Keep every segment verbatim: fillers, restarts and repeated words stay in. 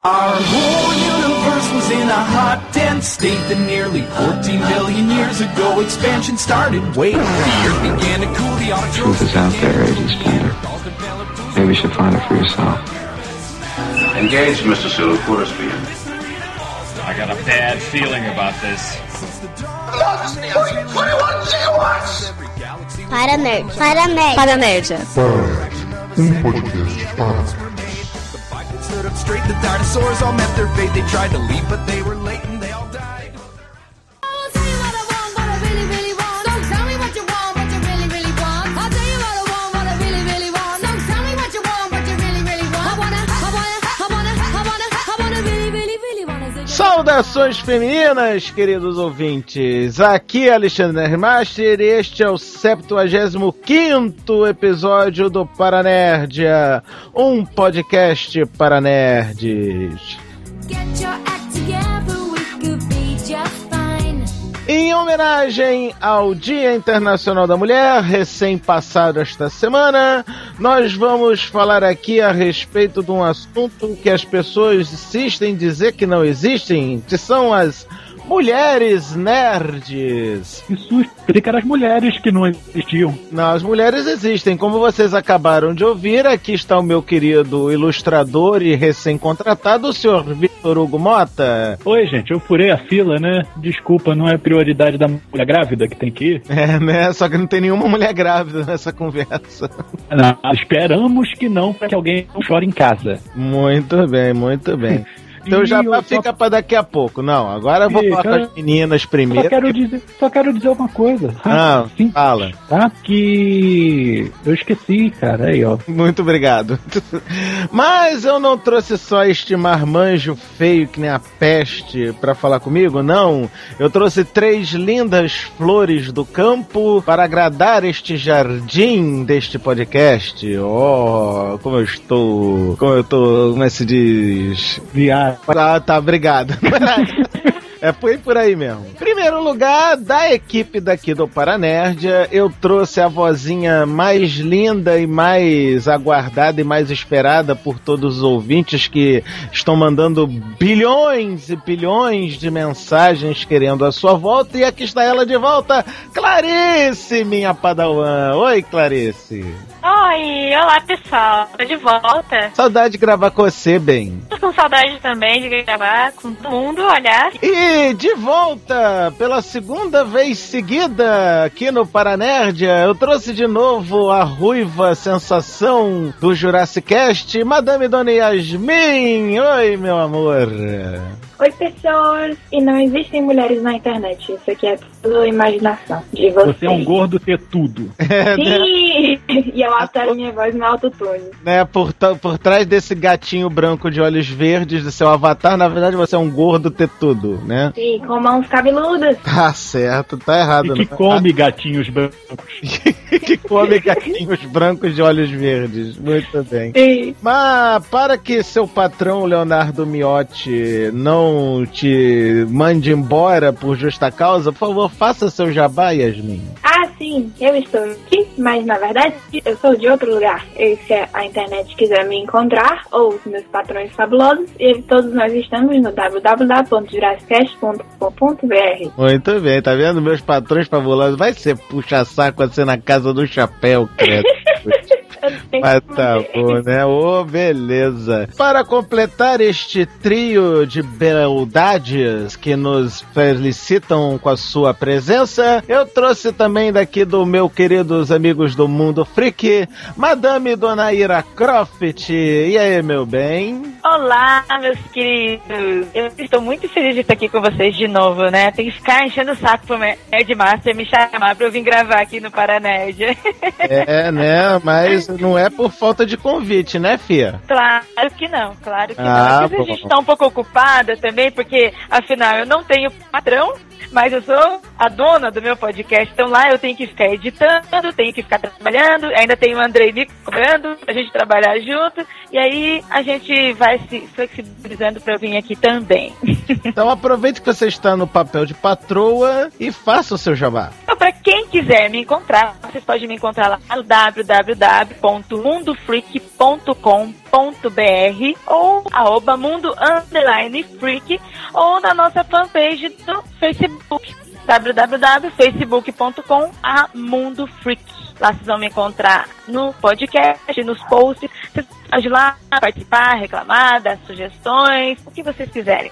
Our whole universe was in a hot, dense state that nearly fourteen billion years ago expansion started. Wait, the earth began to cool, the truth is out there, Agent Spender. Maybe you should find it for yourself. Engage, Mister Sulu. Put us in. I got a bad feeling about this. Para Nerd. Para Nerd. Para Nerd. Um podcast para stood up straight, the dinosaurs all met their fate. They tried to leave, but they were late and they all died. I'll tell you what I want, what I really, really want. So tell me what you want, what you really, really want. I'll tell you what I want, what I really, really want. So tell me what you want, what you really, really want. I wanna, I wanna, I wanna, I wanna, I wanna really, really, really wanna. Saudações femininas, queridos ouvintes. Aqui é Alexandre Nerdmaster e este é o septuagésimo quinto episódio do Paranerdia, um podcast para nerds. Em homenagem ao Dia Internacional da Mulher, recém-passado esta semana, nós vamos falar aqui a respeito de um assunto que as pessoas insistem em dizer que não existem, que são as mulheres nerds. Isso explica as mulheres que não existiam. Não, as mulheres existem. Como vocês acabaram de ouvir, aqui está o meu querido ilustrador e recém-contratado, o senhor Vitor Hugo Mota. Oi, gente, eu furei a fila, né? Desculpa, não é prioridade da mulher grávida que tem que ir? É, né? Só que não tem nenhuma mulher grávida nessa conversa. Não, esperamos que não, para que alguém não chore em casa. Muito bem, muito bem. Então já só... fica pra daqui a pouco. Não, agora eu vou falar com as meninas primeiro. Só quero, dizer, só quero dizer uma coisa. Ah, sim, fala. Tá? Que eu esqueci, cara. Aí, ó. Muito obrigado. Mas eu não trouxe só este marmanjo feio que nem a peste pra falar comigo, não. Eu trouxe três lindas flores do campo para agradar este jardim deste podcast. Oh, como eu estou... Como eu tô... Como é que se diz? Viado. Ah, tá, obrigado. É, foi por aí mesmo. Primeiro lugar, da equipe daqui do Paranerdia, eu trouxe a vozinha mais linda e mais aguardada e mais esperada por todos os ouvintes que estão mandando bilhões e bilhões de mensagens querendo a sua volta. E aqui está ela de volta, Clarice, minha padawan. Oi, Clarice. Oi, olá pessoal, tô de volta. Saudade de gravar com você, bem. Tô com saudade também de gravar com todo mundo, olhar. E de volta, pela segunda vez seguida aqui no Paranerdia, eu trouxe de novo a ruiva sensação do Jurassic Cast, Madame Dona Yasmin. Oi, meu amor. Oi, pessoas. E não existem mulheres na internet. Isso aqui é tudo imaginação de vocês. Você é um gordo tetudo. É, sim! Né? E eu altero minha voz no autotune. Né, por, por trás desse gatinho branco de olhos verdes do seu avatar, na verdade você é um gordo tetudo, né? Sim, com mãos cabeludas. Tá certo, tá errado. E que não. come gatinhos brancos. Que come gatinhos brancos de olhos verdes. Muito bem. Sim. Mas para que seu patrão Leonardo Miotti não te mande embora por justa causa, por favor, faça seu jabá, Yasmin. Ah, sim, eu estou aqui, mas na verdade eu sou de outro lugar. E se a internet quiser me encontrar, ou os meus patrões fabulosos, e todos nós estamos no w w w ponto jurassicast ponto com ponto b r. Muito bem, tá vendo? Meus patrões fabulosos. Vai ser puxa-saco assim na casa do chapéu, credo. Mas tá bom, né? Ô, oh, beleza. Para completar este trio de beldades que nos felicitam com a sua presença, eu trouxe também daqui do meu queridos amigos do Mundo Freak, Madame Dona Ira Croft. E aí, meu bem? Olá, meus queridos. Eu estou muito feliz de estar aqui com vocês de novo, né? Tem que ficar enchendo o saco pro Nerdmaster me chamar pra eu vir gravar aqui no Paranerdia. É, né? Mas não é por falta de convite, né, Fia? Claro que não, claro que ah, não. Às vezes a gente tá um pouco ocupada também, porque, afinal, eu não tenho patrão, mas eu sou a dona do meu podcast, então lá eu tenho que ficar editando, tenho que ficar trabalhando, ainda tem o Andrei me cobrando pra gente trabalhar junto, e aí a gente vai se flexibilizando pra eu vir aqui também. Então aproveite que você está no papel de patroa e faça o seu jabá. Então, pra quem quiser me encontrar, vocês podem me encontrar lá no w w w ponto mundo freak ponto com ponto b r ou arroba mundo underline freak ou na nossa fanpage do Facebook, w w w ponto facebook ponto com barra mundo freak. Lá vocês vão me encontrar no podcast, nos posts. Vocês podem ir lá participar, reclamar, dar sugestões, o que vocês quiserem.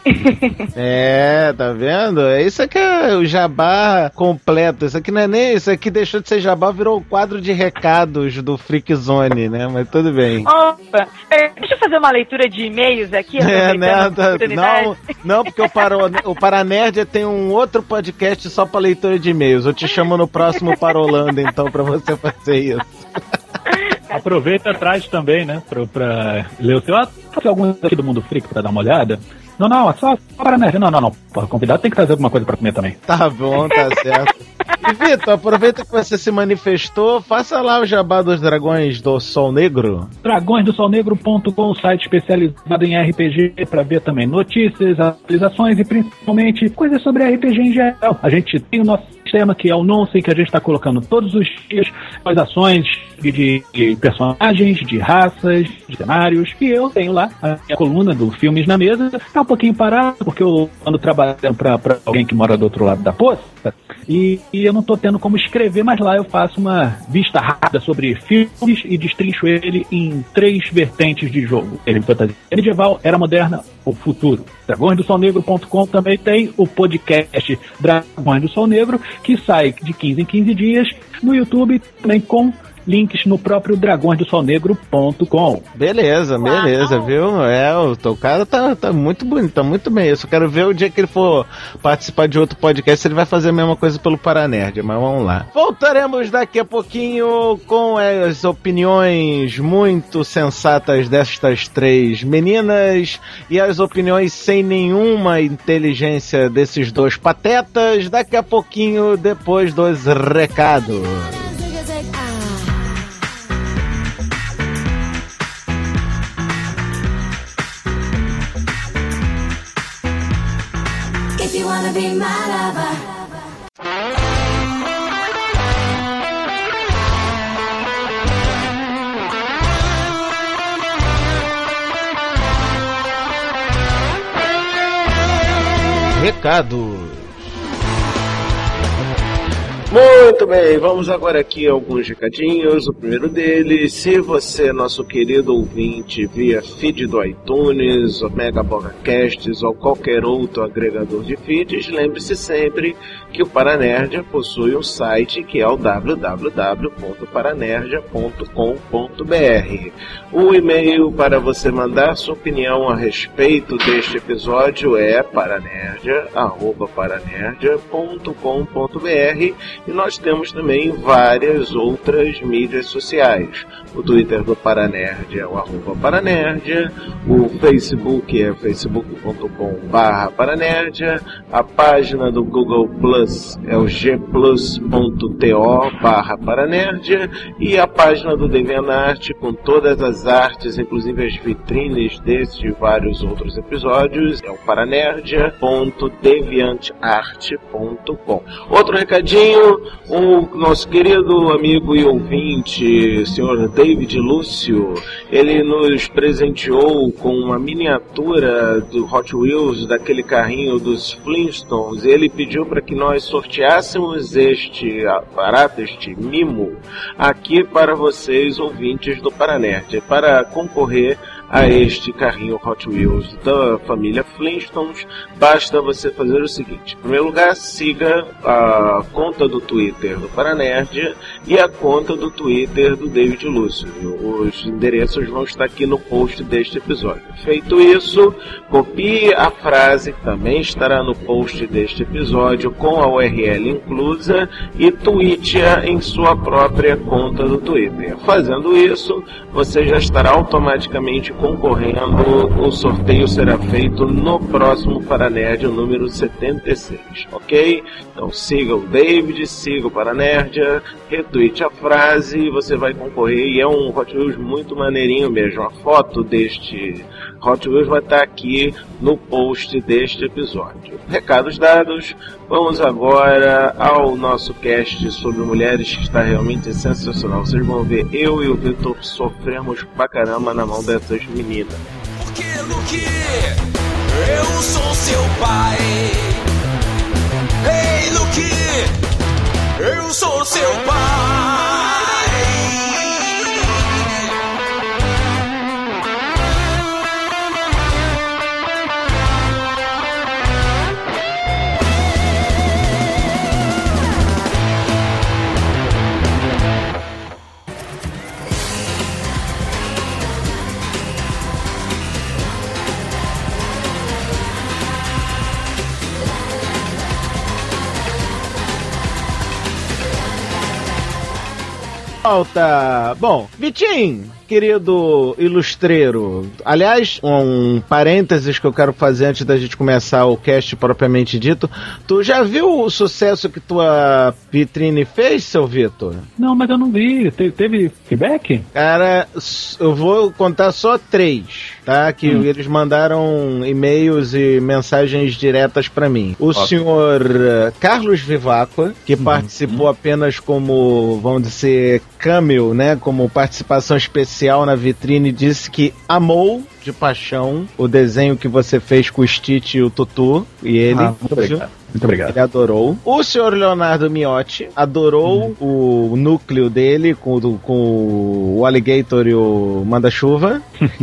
É, tá vendo? Isso aqui é o jabá completo. Isso aqui não é nem... Isso aqui deixou de ser jabá, virou o quadro de recados do Freak Zone, né? Mas tudo bem. Opa! É, deixa eu fazer uma leitura de e-mails aqui. É, né? Não, não, porque o, Paro, o Paranerd tem um outro podcast só pra leitura de e-mails. Eu te chamo no próximo Parolando, então, pra você fazer isso. Aproveita atrás também, né? Pra, pra ler o seu. Ah, tem algum aqui do Mundo Freak pra dar uma olhada? Não, não, só, só para nerd. Não, não, não. O convidado tem que trazer alguma coisa pra comer também. Tá bom, tá certo. E Vitor, aproveita que você se manifestou, faça lá o jabá dos Dragões do Sol Negro. dragões do sol negro ponto com, site especializado em R P G, para ver também notícias, atualizações e principalmente coisas sobre R P G em geral. A gente tem o nosso sistema que é o Nonce, que a gente está colocando todos os dias as ações de, de personagens, de raças, de cenários, e eu tenho lá a minha coluna do Filmes na Mesa. Tá um pouquinho parado, porque eu ando trabalhando para alguém que mora do outro lado da poça, e, e eu não tô tendo como escrever, mas lá eu faço uma vista rápida sobre filmes e destrincho ele em três vertentes de jogo: ele fantasia medieval, era moderna, o futuro. dragões do sol negro ponto com também tem o podcast Dragões do Sol Negro, que sai de quinze em quinze dias no YouTube, também com links no próprio dragões do sol negro ponto com. Beleza, beleza, viu? É, o teu cara tá, tá muito bonito, tá muito bem. Eu só quero ver o dia que ele for participar de outro podcast, se ele vai fazer a mesma coisa pelo Paranerd, mas vamos lá. Voltaremos daqui a pouquinho com as opiniões muito sensatas destas três meninas e as opiniões sem nenhuma inteligência desses dois patetas, daqui a pouquinho, depois dos recados. Wanna be my lover. Recados. Muito bem, vamos agora aqui a alguns recadinhos. O primeiro deles: se você, nosso querido ouvinte, via feed do iTunes, ou Mega Bogacasts ou qualquer outro agregador de feeds, lembre-se sempre que o Paranerd possui um site que é o w w w ponto paranerd ponto com ponto b r. O e-mail para você mandar sua opinião a respeito deste episódio é paranerd arroba paranerd ponto com ponto b r. E nós temos também várias outras mídias sociais. O Twitter do Paranerd é o arroba Paranerd, o Facebook é facebook ponto com barra Paranerd, a página do Google Plus é o g plus ponto to barra Paranerd, e a página do DeviantArt com todas as artes, inclusive as vitrines destes e vários outros episódios, é o paranerd ponto deviantart ponto com. Outro recadinho: o nosso querido amigo e ouvinte, senhor David Lúcio, ele nos presenteou com uma miniatura do Hot Wheels, daquele carrinho dos Flintstones. Ele pediu para que nós sorteássemos este aparato, este mimo, aqui para vocês, ouvintes do Paranerd. Para concorrer a este carrinho Hot Wheels da família Flintstones, basta você fazer o seguinte: em primeiro lugar, siga a conta do Twitter do Paranerd e a conta do Twitter do David Lúcio. Os endereços vão estar aqui no post deste episódio. Feito isso, copie a frase, que também estará no post deste episódio com a U R L inclusa, e tweete-a em sua própria conta do Twitter. Fazendo isso, você já estará automaticamente concorrendo. O sorteio será feito no próximo Paranerd, o número setenta e seis, ok? Então siga o David, siga o Paranerd, retweete a frase e você vai concorrer. E é um Hot Wheels muito maneirinho mesmo. A foto deste Hot Wheels vai estar aqui no post deste episódio. Recados dados, vamos agora ao nosso cast sobre mulheres, que está realmente sensacional. Vocês vão ver, eu e o Vitor sofremos pra caramba na mão dessas meninas. Porque, Luke, eu sou seu pai. Ei, Luke, eu sou seu pai. Falta. Bom, Vitinho, querido ilustreiro. Aliás, um parênteses que eu quero fazer antes da gente começar o cast propriamente dito. Tu já viu o sucesso que tua vitrine fez, seu Vitor? Não, mas eu não vi. Te- teve feedback? Cara, eu vou contar só três, tá? Que hum. eles mandaram e-mails e mensagens diretas pra mim. O okay. senhor Carlos Vivacqua, que hum. participou hum. apenas como, vamos dizer, cameo, né? Como participação especial na vitrine, disse que amou de paixão o desenho que você fez com o Stitch e o Tutu. E ele... Ah, muito obrigado. Muito obrigado. Ele adorou. O senhor Leonardo Miotti adorou uhum. o núcleo dele com, com o Alligator e o Manda-Chuva.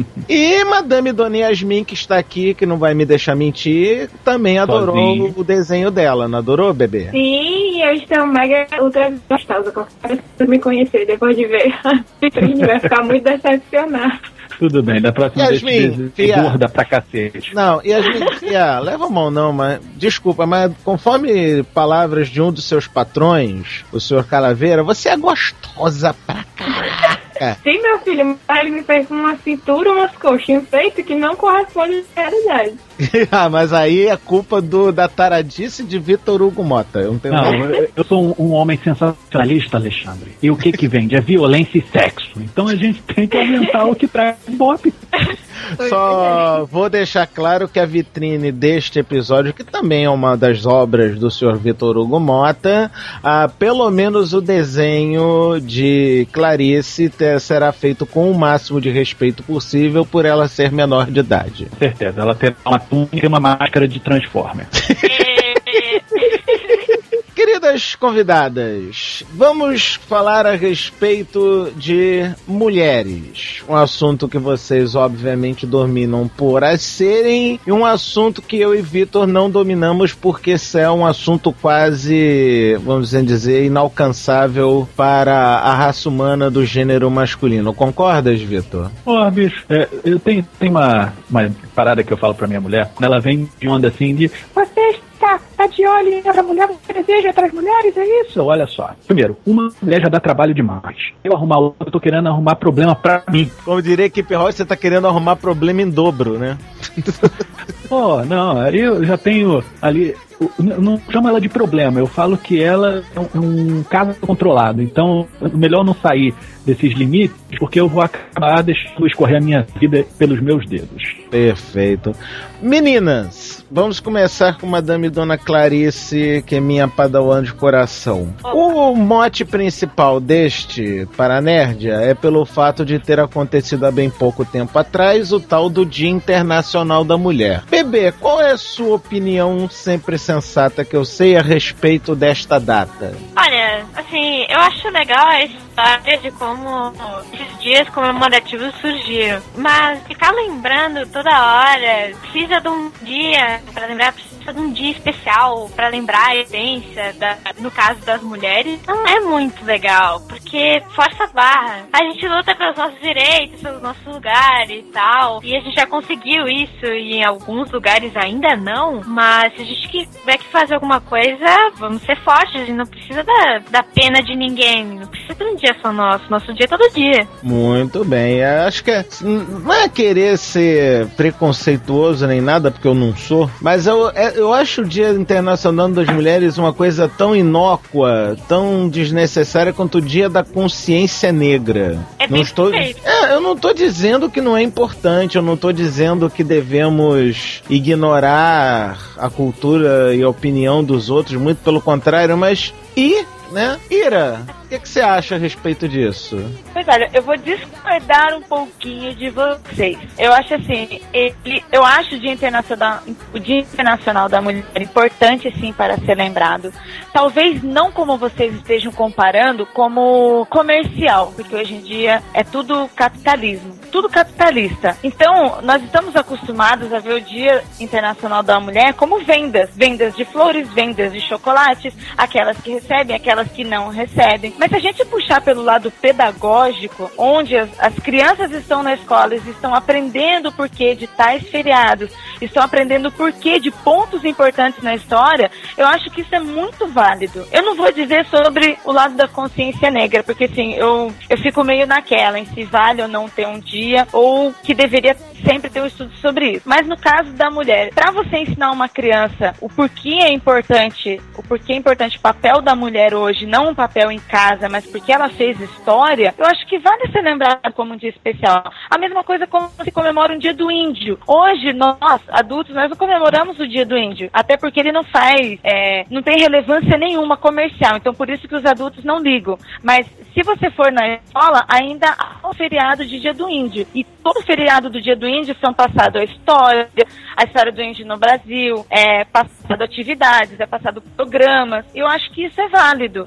E Madame Dona Yasmin, que está aqui, que não vai me deixar mentir, também adorou Sozinho. o desenho dela. Não adorou, bebê? Sim, eu estou mega ultra gostosa. Qualquer pessoa me conhecer depois de ver a vitrine vai ficar muito decepcionada. Tudo bem, da próxima Yasmin, vez fia, gorda pra cacete. Não, Yasmin, fia, leva a mão não, mas desculpa, mas conforme palavras de um dos seus patrões, o senhor Calaveira, você é gostosa pra caraca. Sim, meu filho, ele me fez uma cintura, umas coxinhas feitas que não correspondem à realidade. Ah, mas aí é culpa do, da taradice de Vitor Hugo Mota. Eu não tenho Não, nada. eu, eu sou um, um homem sensacionalista, Alexandre. E o que que vende? É violência e sexo. Então a gente tem que aumentar o que traz bop. Só vou deixar claro que a vitrine deste episódio, que também é uma das obras do senhor Vitor Hugo Mota, ah, pelo menos o desenho de Clarice te, será feito com o máximo de respeito possível por ela ser menor de idade. Com certeza, ela tem uma túnica e uma máscara de Transformer. Queridas convidadas, vamos falar a respeito de mulheres. Um assunto que vocês obviamente dominam por as serem, e um assunto que eu e Vitor não dominamos porque isso é um assunto quase, vamos dizer, inalcançável para a raça humana do gênero masculino. Concordas, Vitor? Ó, oh, bicho, é, eu tenho, tenho uma, uma parada que eu falo pra minha mulher, ela vem de onda assim de... Você Tá, tá de olho em outra mulher, você deseja outras mulheres, é isso? Olha só. Primeiro, uma mulher já dá trabalho demais. Eu arrumar outra, eu tô querendo arrumar problema pra mim. Como diria que Perroy, você tá querendo arrumar problema em dobro, né? Pô, oh, não, aí eu já tenho ali... Eu não chamo ela de problema, eu falo que ela é um, um caso controlado. Então, melhor não sair desses limites, porque eu vou acabar deixando escorrer a minha vida pelos meus dedos. Perfeito. Meninas, vamos começar com Madame Dona Clarice, que é minha padawan de coração. O mote principal deste Paranérdia é pelo fato de ter acontecido há bem pouco tempo atrás o tal do Dia Internacional da Mulher. Bebê, qual é a sua opinião sempre sensata que eu sei a respeito desta data? Olha, assim, eu acho legal a história de como esses dias comemorativos surgiram, mas ficar lembrando toda hora, precisa de um dia pra lembrar, precisa de um dia especial pra lembrar a essência, da, no caso das mulheres, não é muito legal, porque força a barra. A gente luta pelos nossos direitos, pelos nossos lugares e tal, e a gente já conseguiu isso, e em alguns lugares ainda não, mas se a gente tiver que fazer alguma coisa, vamos ser fortes, e não precisa da, da pena de ninguém, não precisa de um dia só nosso, nosso dia é todo dia. Muito bem, acho que é, não é querer ser preconceituoso nem nada, porque eu não sou, mas eu, eu acho o Dia Internacional das Mulheres uma coisa tão inócua, tão desnecessária quanto o Dia da Consciência Negra. É não bem estou, é, eu não estou dizendo que não é importante, eu não estou dizendo que devemos ignorar a cultura e a opinião dos outros, muito pelo contrário, mas e, né? Ira, o que, que você acha a respeito disso? Pois olha, eu vou discordar um pouquinho de vocês. Eu acho assim, ele, eu acho o Dia Internacional, o Dia Internacional da Mulher importante sim para ser lembrado. Talvez não como vocês estejam comparando, como comercial, porque hoje em dia é tudo capitalismo, tudo capitalista. Então, nós estamos acostumados a ver o Dia Internacional da Mulher como vendas, vendas de flores, vendas de chocolates, aquelas que recebem, aquelas que não recebem. Mas se a gente puxar pelo lado pedagógico, onde as, as crianças estão na escola, eles estão aprendendo o porquê de tais feriados, estão aprendendo o porquê de pontos importantes na história, eu acho que isso é muito válido. Eu não vou dizer sobre o lado da consciência negra, porque assim, eu, eu fico meio naquela, em se vale ou não ter um dia, ou que deveria sempre ter um estudo sobre isso. Mas no caso da mulher, para você ensinar uma criança o porquê é importante, o porquê é importante o papel da mulher hoje, não um papel em casa, mas porque ela fez história, eu acho que vale ser lembrado como um dia especial. A mesma coisa como se comemora um dia do índio. Hoje, nós, adultos, nós não comemoramos o dia do índio, até porque ele não faz, é, não tem relevância nenhuma comercial, então por isso que os adultos não ligam. Mas se você for na escola, ainda há um feriado de dia do índio, e todo feriado do dia do índio são passado a história, a história do índio no Brasil, é passado atividades, é passado programas, eu acho que isso é válido.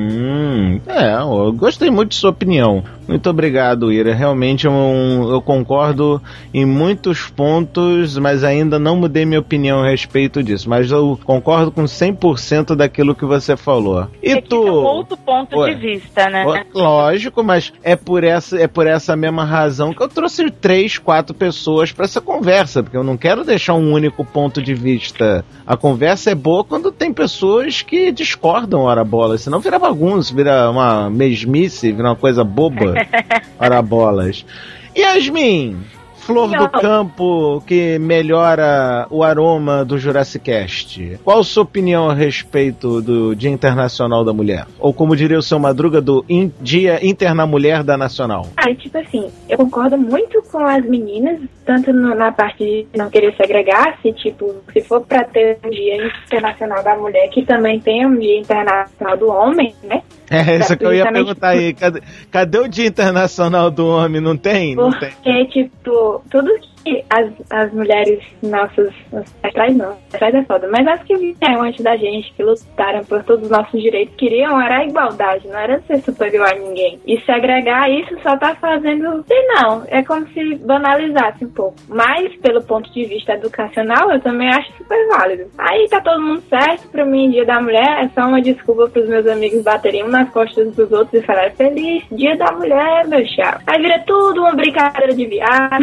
Hum, é, eu gostei muito de sua opinião. Muito obrigado, Ira. Realmente eu, eu concordo em muitos pontos, mas ainda não mudei minha opinião a respeito disso. Mas eu concordo com cem por cento daquilo que você falou. E é tu? É um outro ponto Ué, de vista, né? Lógico, mas é por, essa, é por essa mesma razão que eu trouxe três, quatro pessoas para essa conversa, porque eu não quero deixar um único ponto de vista. A conversa é boa quando tem pessoas que discordam, ora bola, senão vira bagunça, vira uma mesmice, vira uma coisa boba, ora bolas. Yasmin, flor do campo que melhora o aroma do Jurassic Cast. Qual a sua opinião a respeito do Dia Internacional da Mulher? Ou como diria o seu Madruga, do in- Dia Interna Mulher da Nacional? Ah, tipo assim, eu concordo muito com as meninas, tanto no, na parte de não querer segregar, se tipo, se for pra ter um Dia Internacional da Mulher, que também tem um Dia Internacional do Homem, né? É, isso que eu ia perguntar aí. Cadê, cadê o Dia Internacional do Homem? Não tem? Não tem. Porque, tipo, tudo que as, as mulheres nossas, atrás não, atrás é foda, mas as que vieram antes da gente, que lutaram por todos os nossos direitos, queriam, era a igualdade, não era ser superior a ninguém. E se agregar isso só tá fazendo, sei não, é como se banalizasse um pouco. Mas, pelo ponto de vista educacional, eu também acho super válido. Aí tá todo mundo certo, pra mim, Dia da Mulher é só uma desculpa pros meus amigos baterem um nas costas dos outros e falar feliz Dia da Mulher, meu chapa. Aí vira tudo uma brincadeira de viado.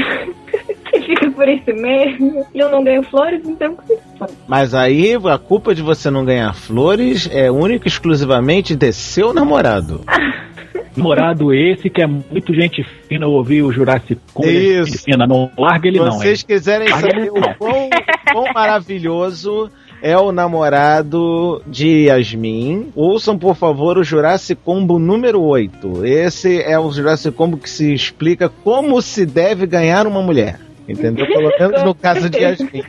E fica por isso mesmo. E eu não ganho flores, então... Mas aí a culpa de você não ganhar flores é única e exclusivamente de seu namorado. Namorado esse que é muito gente fina, ouvir o Jurassic Park. Isso. Fina, não larga ele Se não. Se vocês quiserem saber o quão, quão maravilhoso é o namorado de Yasmin, ouçam por favor o Jurassic Combo número oito. Esse é o Jurassic Combo que se explica como se deve ganhar uma mulher. Entendeu? Pelo menos no caso de Yasmin.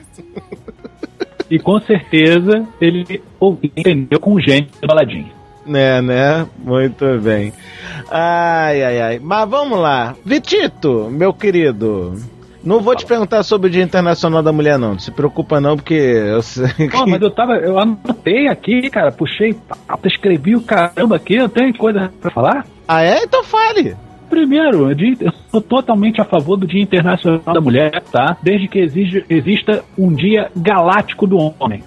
E com certeza ele entendeu com o gênio do Aladdin. Né, né? Muito bem. Ai, ai, ai. Mas vamos lá. Vitito, meu querido, não vou te perguntar sobre o Dia Internacional da Mulher, não. Não se preocupa, não, porque eu sei que... Pô, mas eu tava... Eu anotei aqui, cara. Puxei, escrevi o caramba aqui. Eu tenho coisa pra falar? Ah, é? Então fale. Primeiro, eu sou totalmente a favor do Dia Internacional da Mulher, tá? Desde que exige, exista um Dia Galáctico do Homem.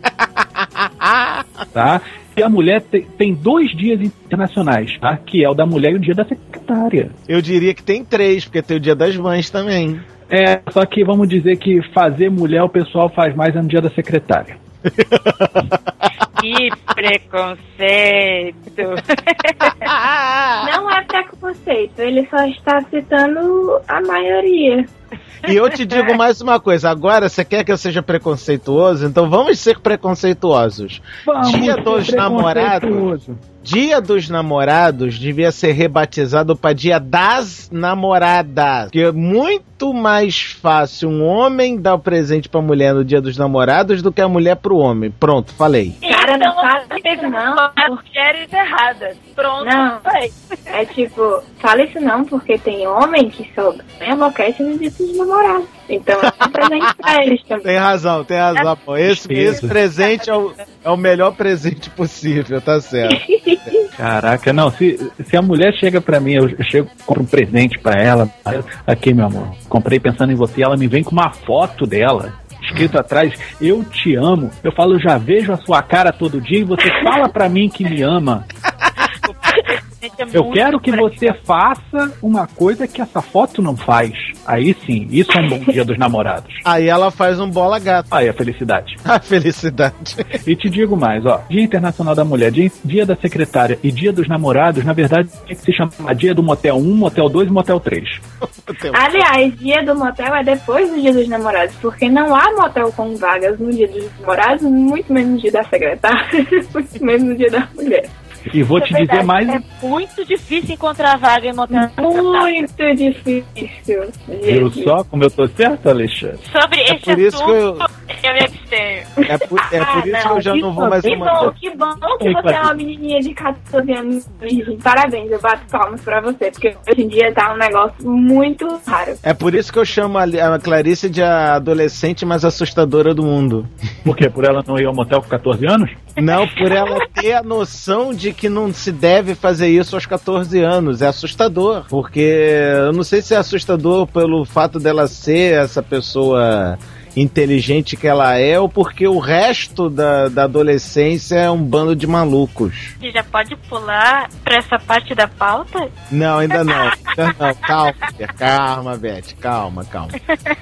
Tá? E a mulher tem, tem dois dias internacionais, tá? Que é o da mulher e o dia da secretária. Eu diria que tem três, porque tem o Dia das Mães também. É, só que vamos dizer que fazer mulher o pessoal faz mais no dia da secretária. Que preconceito. Não é preconceito, ele só está citando a maioria. E eu te digo mais uma coisa, agora você quer que eu seja preconceituoso? Então vamos ser preconceituosos. Vamos Dia ser dos namorados. preconceituoso. Dia dos namorados devia ser rebatizado para Dia das Namoradas. Porque é muito mais fácil um homem dar o presente pra mulher no Dia dos Namorados do que a mulher pro homem. Pronto, falei. Cara, não fala teve isso não. as mulheres erradas. Pronto, Não. foi. É tipo, fala isso não, porque tem homem que só enlouquece no dia dos namorados. Então é um presente pra eles também. Tem razão, tem razão. Pô. Esse, esse presente é o, é o melhor presente possível, tá certo. Caraca, não, se, se a mulher chega pra mim, eu chego, compro um presente pra ela, aqui, meu amor, comprei pensando em você, ela me vem com uma foto dela, escrito atrás, eu te amo, eu falo, já vejo a sua cara todo dia e você fala pra mim que me ama. Eu quero que você faça uma coisa que essa foto não faz. Aí sim, isso é um bom dia dos namorados. Aí ela faz um bola gato. Aí a felicidade. A felicidade. E te digo mais, ó, Dia Internacional da Mulher, Dia, dia da Secretária e Dia dos Namorados, na verdade, tem que se chamar Dia do Motel um, Motel dois e Motel três. Aliás, dia do motel é depois do dia dos namorados, porque não há motel com vagas no dia dos namorados, muito menos no dia da secretária, muito menos no dia da mulher. E vou te É dizer verdade, mais... É muito difícil encontrar vaga em motel. Muito difícil. Viu só como eu tô certo, Alexandre? Sobre É esse por isso que eu- assunto, eu me abstenho. É por, é por isso que eu já não vou mais Que uma bom, que bom que você é uma menininha de catorze anos virgem. Parabéns, eu bato palmas pra você, porque hoje em dia tá um negócio muito raro. É por isso que eu chamo a, a Clarice de a adolescente mais assustadora do mundo. Por quê? Por ela não ir ao motel com catorze anos? Não, por ela ter a noção de que não se deve fazer isso aos catorze anos. É assustador. Porque eu não sei se é assustador pelo fato dela ser essa pessoa inteligente que ela é, ou porque o resto da, da adolescência é um bando de malucos. Você já pode pular pra essa parte da pauta? Não, ainda não. Ainda não. Calma, calma, Beth. Calma, calma.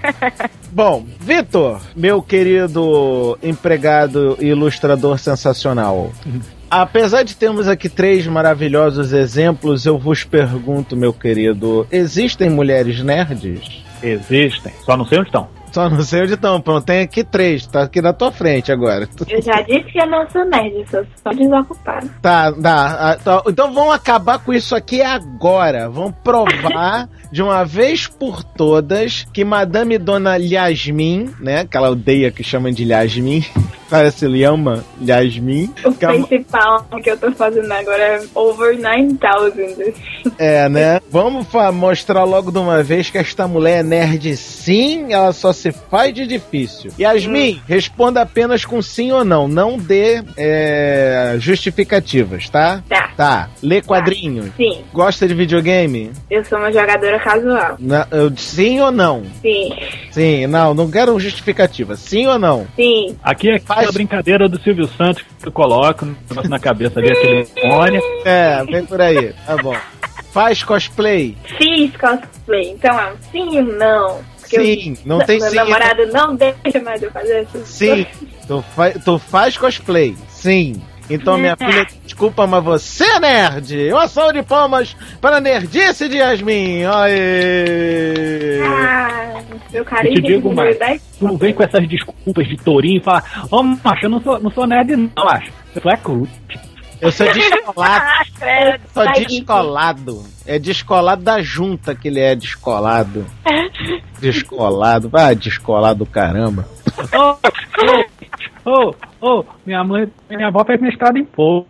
Bom, Vitor, meu querido empregado e ilustrador sensacional. Apesar de termos aqui três maravilhosos exemplos, eu vos pergunto, meu querido, existem mulheres nerds? Existem, só não sei onde estão. Só não sei onde estão, pronto, tem aqui três, tá aqui na tua frente agora. Eu já disse que eu não sou nerd, sou só desocupada. Tá, tá, tá, então vamos acabar com isso aqui agora. Vamos provar de uma vez por todas que Madame Dona Yasmin, né, aquela aldeia que chamam de Yasmin, parece Lhama, Yasmin. O que é uma- principal que eu tô fazendo agora é over nine thousand. É, né? Vamos fa- mostrar logo de uma vez que esta mulher é nerd sim, ela só se faz de difícil. Yasmin, hum. responda apenas com sim ou não, não dê é, justificativas, tá? Tá. Tá. Lê quadrinhos? Sim. Gosta de videogame? Eu sou uma jogadora casual. Na, eu, sim ou não? Sim. Sim, não, não quero justificativa. Sim ou não? Sim. Aqui é a brincadeira do Silvio Santos que eu coloco um negócio na cabeça ali, aquele fone. É, vem por aí, tá bom. Faz cosplay? Fiz cosplay, então é um sim ou não? Porque sim, eu, não tem meu sim. Meu namorado não deixa mais eu fazer isso. Sim, tu, fa tu faz cosplay, sim. Então, minha filha, desculpa, mas você é nerd. Uma salva de palmas para a nerdice de Yasmin. Aê! Ah, meu Eu carinho te digo mais, dez... tu não vem com essas desculpas de tourinho e fala, ô, oh, macho, eu não sou, não sou nerd não, macho. Você é cool. Eu sou descolado. Ah, sou descolado. É descolado da junta que ele é descolado. Descolado. Ah, descolado caramba. Ô, ô, ô, minha mãe, minha avó fez mestrado em fogo.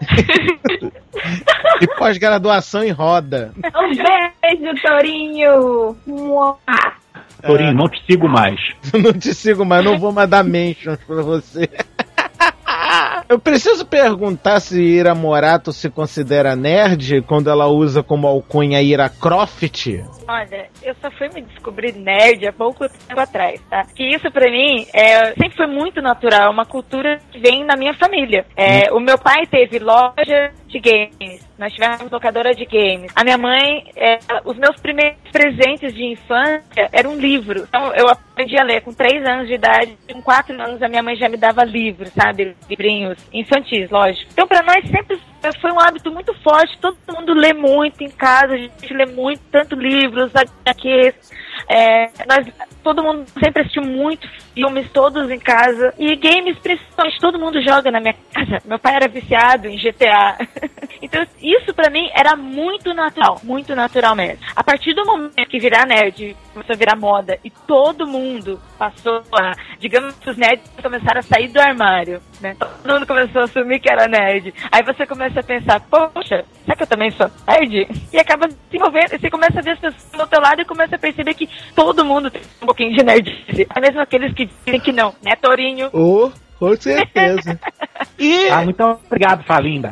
E pós-graduação em roda. Um beijo, Tourinho. Mua. Tourinho, não te sigo mais. Não te sigo mais, não vou mais dar mentions pra você. Eu preciso perguntar se Ira Morato se considera nerd quando ela usa como alcunha Ira Croft. Olha, eu só fui me descobrir nerd há pouco tempo atrás, tá? Que isso pra mim é, sempre foi muito natural, uma cultura que vem na minha família. É, hum. O meu pai teve loja de games. Nós tivemos locadora de games. A minha mãe, é, os meus primeiros presentes de infância eram um livro. Então eu aprendi a ler com três anos de idade. Com quatro anos a minha mãe já me dava livros, sabe? Livrinhos infantis, lógico. Então pra nós sempre foi um hábito muito forte. Todo mundo lê muito em casa. A gente lê muito, tanto livros, agá quês. É, nós, todo mundo sempre assistiu muito filmes, todos em casa. E games, principalmente, todo mundo joga na minha casa. Meu pai era viciado em G T A. Então isso pra mim era muito natural, muito natural mesmo. A partir do momento que virar nerd começou a virar moda e todo mundo passou a, digamos que os nerds começaram a sair do armário, né? Todo mundo começou a assumir que era nerd. Aí você começa a pensar, poxa, será que eu também sou nerd? E acaba se envolvendo, você começa a ver as pessoas do teu lado e começa a perceber que todo mundo tem um pouquinho de nerdice. É mesmo aqueles que dizem que não, né, Torinho? Oh, com certeza. E... Ah, muito obrigado, Falinda.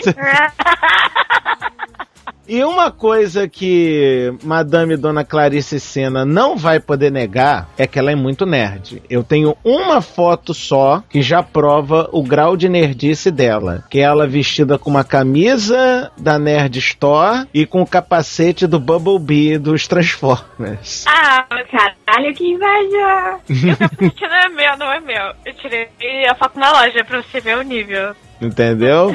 E uma coisa que Madame Dona Clarice Senna não vai poder negar é que ela é muito nerd. Eu tenho uma foto só que já prova o grau de nerdice dela. Que é ela vestida com uma camisa da Nerd Store e com o capacete do Bumblebee dos Transformers. Ah, caralho, que inveja! Que não é meu, não é meu. Eu tirei a foto na loja pra você ver o nível. Entendeu?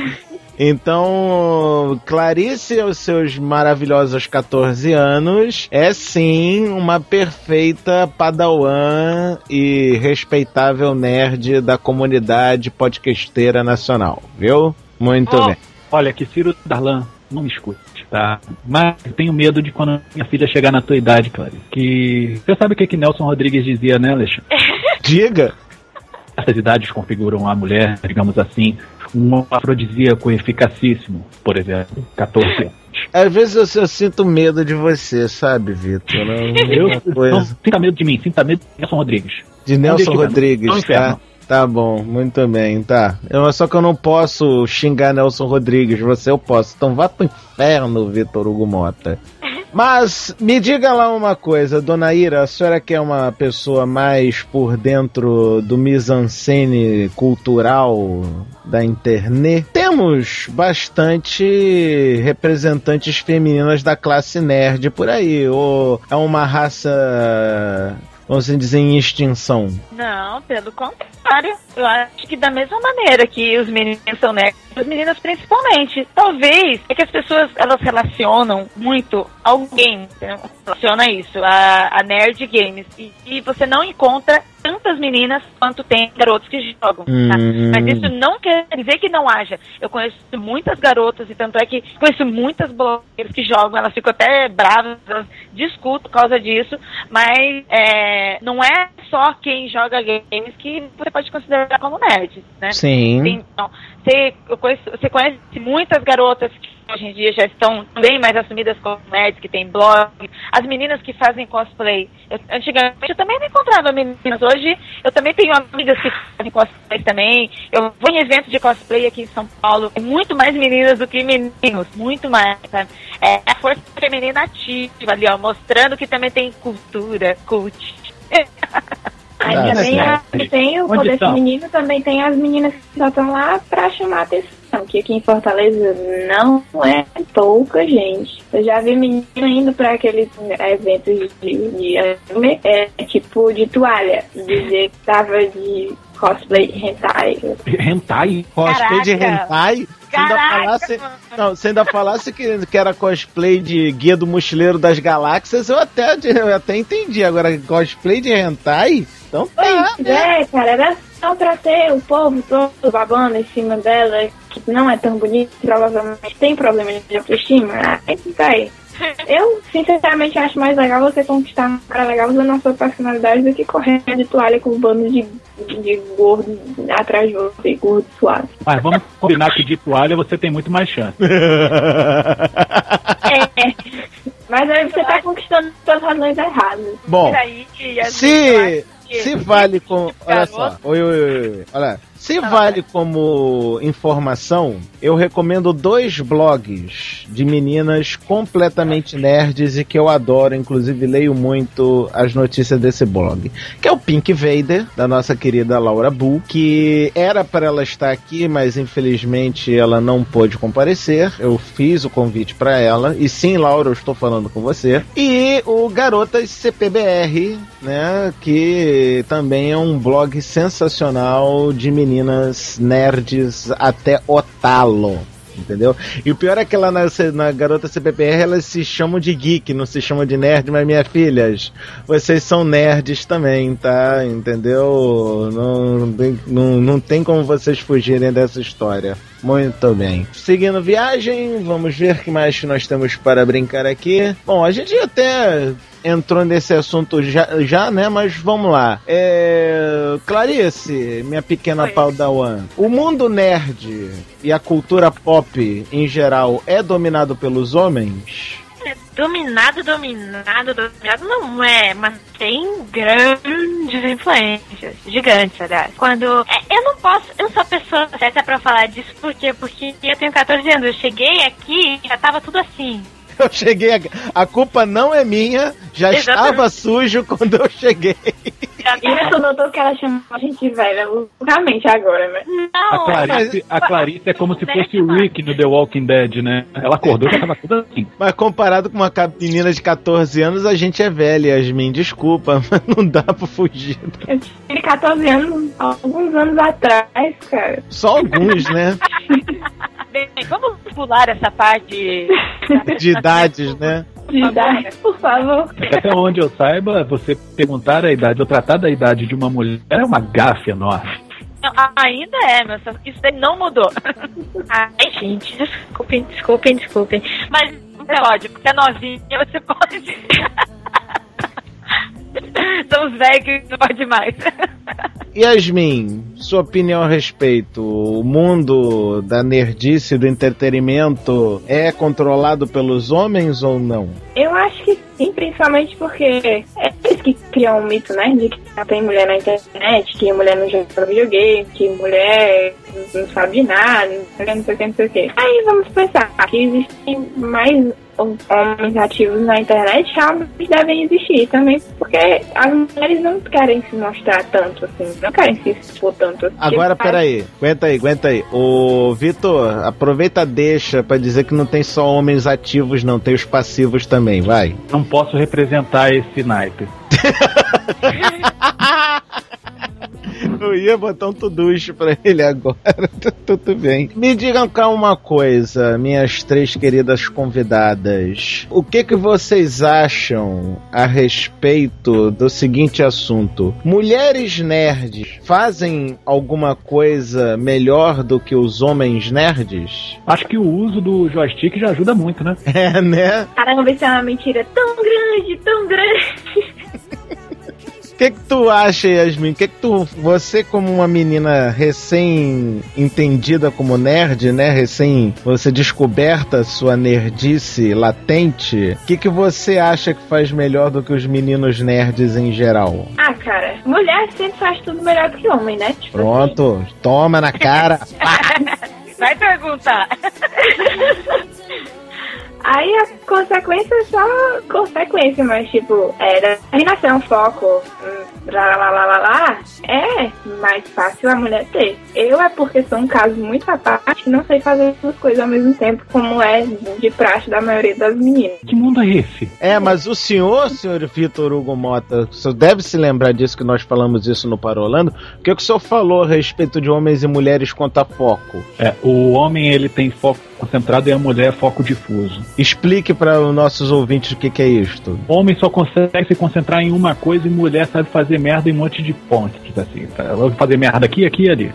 Então, Clarice, aos seus maravilhosos catorze anos, é sim uma perfeita padawan e respeitável nerd da comunidade podcasteira nacional, viu? Muito oh, bem. Olha, que Ciro Darlan não me escute, tá? Mas eu tenho medo de quando minha filha chegar na tua idade, Clarice. Que... Você sabe o que que Nelson Rodrigues dizia, né, Alexandre? Diga! Essas idades configuram a mulher, digamos assim, um afrodisíaco eficacíssimo, por exemplo, catorze anos. Às vezes eu, eu sinto medo de você, sabe, Vitor? Eu coisa... não, sinta medo de mim, sinta medo de Nelson Rodrigues. De Nelson Rodrigues, tá? Tá bom, muito bem, tá. Eu, só que eu não posso xingar Nelson Rodrigues, você eu posso. Então vá pro inferno, Vitor Hugo Mota. Mas me diga lá uma coisa, dona Ira, a senhora que é uma pessoa mais por dentro do mise-en-scène cultural da internet, temos bastante representantes femininas da classe nerd por aí, ou é uma raça, vamos dizer, em extinção? Não, pelo contrário. Eu acho que da mesma maneira que os meninos são nerds, as meninas principalmente. Talvez é que as pessoas, elas relacionam muito alguém, relaciona isso, a, a nerd games. E, e você não encontra tantas meninas quanto tem garotos que jogam, hum. tá? Mas isso não quer dizer que não haja. Eu conheço muitas garotas, e tanto é que conheço muitas blogueiras que jogam, elas ficam até bravas, elas discutem por causa disso, mas é, não é só quem joga games que você pode considerar como nerd, né? Sim. Tem, então, você, eu conheço, você conhece muitas garotas que hoje em dia já estão bem mais assumidas como nerds, que tem blog, as meninas que fazem cosplay. Eu, antigamente eu também não encontrava meninas, hoje eu também tenho amigas que fazem cosplay também. Eu vou em evento de cosplay aqui em São Paulo, tem muito mais meninas do que meninos, muito mais, sabe? É a força feminina ativa ali, ó, mostrando que também tem cultura, cult. Aí ah, também a, tem o poder feminino, também tem as meninas que só estão lá pra chamar a atenção, que aqui em Fortaleza não é pouca gente. Eu já vi menina indo pra aqueles eventos de, de anime, é, tipo de toalha, dizer que tava de cosplay hentai. Hentai? Cosplay de hentai? Você ainda falasse, não, você ainda falasse que, que era cosplay de Guia do Mochileiro das Galáxias, eu até, eu até entendi. Agora, cosplay de hentai? Então tá. Pois é, cara, era só pra ter o povo todo babando em cima dela, que não é tão bonito, provavelmente tem problema de autoestima. Aí tá aí. Eu, sinceramente, acho mais legal você conquistar um cara legal usando a sua personalidade do que correr de toalha com um bando de, de gordo atrás de você, gordo suado. Mas vamos combinar que de toalha você tem muito mais chance. É. Mas aí você tá conquistando pelas razões erradas. Bom, se... Se vale com... Olha só. Oi, oi, oi, oi. Olha... Se vale como informação, eu recomendo dois blogs de meninas completamente nerds e que eu adoro, inclusive leio muito as notícias desse blog, que é o Pink Vader, da nossa querida Laura Bull, que era para ela estar aqui, mas infelizmente ela não pôde comparecer. Eu fiz o convite para ela, e sim, Laura, eu estou falando com você. E o Garotas C P B R, né, que também é um blog sensacional de meninas Meninas nerds até o talo, entendeu? E o pior é que lá na, na Garota C P B R elas se chamam de geek, não se chamam de nerd, mas minhas filhas, vocês são nerds também, tá? Entendeu? Não, não, não tem como vocês fugirem dessa história. Muito bem. Seguindo viagem, vamos ver o que mais nós temos para brincar aqui. Bom, a gente até entrou nesse assunto já, já né? Mas vamos lá. É... Clarice, minha pequena Oi. Padawan, o mundo nerd e a cultura pop em geral é dominado pelos homens? Dominado, dominado, dominado não é, mas tem grandes influências, gigantes, aliás. Quando... É, eu não posso, eu sou a pessoa certa pra falar disso, por quê? Porque eu tenho catorze anos, eu cheguei aqui e já tava tudo assim. Eu cheguei, a, a culpa não é minha, já Exatamente. Estava sujo quando eu cheguei. E eu notou que ela chamou a gente velha, loucamente agora, né? Não, a Clarice, a Clarice é como se fosse o Rick no The Walking Dead, né? Ela acordou e já tava tudo assim. Mas comparado com uma menina de catorze anos, a gente é velha, Yasmin, desculpa, mas não dá pra fugir. Eu tive catorze anos, alguns anos atrás, cara. Só alguns, né? Bem, vamos pular essa parte de idades, né? De idade, por favor. Até onde eu saiba, você perguntar a idade ou tratar da idade de uma mulher é uma gafe enorme. Não, ainda é, mas isso daí não mudou. Ai, gente, desculpem, desculpem, desculpem. Mas é ódio, porque é novinha, você pode. São os velhos que não pode mais. Yasmin, sua opinião a respeito, o mundo da nerdice e do entretenimento é controlado pelos homens ou não? Eu acho que sim, principalmente porque é eles que criam um mito, né, de que não tem mulher na internet, que mulher não joga videogame, que mulher não sabe de nada, não sei o que, não sei o que. Aí vamos pensar que existem mais homens ativos na internet, realmente devem existir também, porque as mulheres não querem se mostrar tanto assim, não querem se expor tanto assim. Agora, peraí, aguenta aí, aguenta aí. Ô, Vitor, aproveita, deixa pra dizer que não tem só homens ativos, não, tem os passivos também, vai. Não posso representar esse naipe. Eu ia botar um tuducho pra ele agora. Tudo bem. Me digam cá uma coisa, minhas três queridas convidadas. O que que vocês acham a respeito do seguinte assunto? Mulheres nerds fazem alguma coisa melhor do que os homens nerds? Acho que o uso do joystick já ajuda muito, né? É, né? Caramba, isso é uma mentira tão grande, tão grande. O que que tu acha, Yasmin? Que que tu, você como uma menina recém-entendida como nerd, né? Recém você descoberta sua nerdice latente, o que que você acha que faz melhor do que os meninos nerds em geral? Ah, cara, mulher sempre faz tudo melhor que homem, né? Tipo Pronto, assim. Toma na cara. Vai perguntar. Aí a consequência é só consequência, mas tipo, é determinação, foco, lá, lá, lá, lá, lá, é mais fácil a mulher ter. Eu é porque sou um caso muito à parte, não sei fazer duas coisas ao mesmo tempo, como é de praxe da maioria das meninas. Que mundo é esse? É, mas o senhor, senhor Vitor Hugo Mota, o senhor deve se lembrar disso, que nós falamos isso no Parolando. O que, que o senhor falou a respeito de homens e mulheres quanto a foco? É, o homem ele tem foco concentrado e a mulher foco difuso. Explique para os nossos ouvintes o que, que é isto. Homem só consegue se concentrar em uma coisa e mulher sabe fazer merda em um monte de pontos, assim. Ela vai fazer merda aqui, aqui e ali.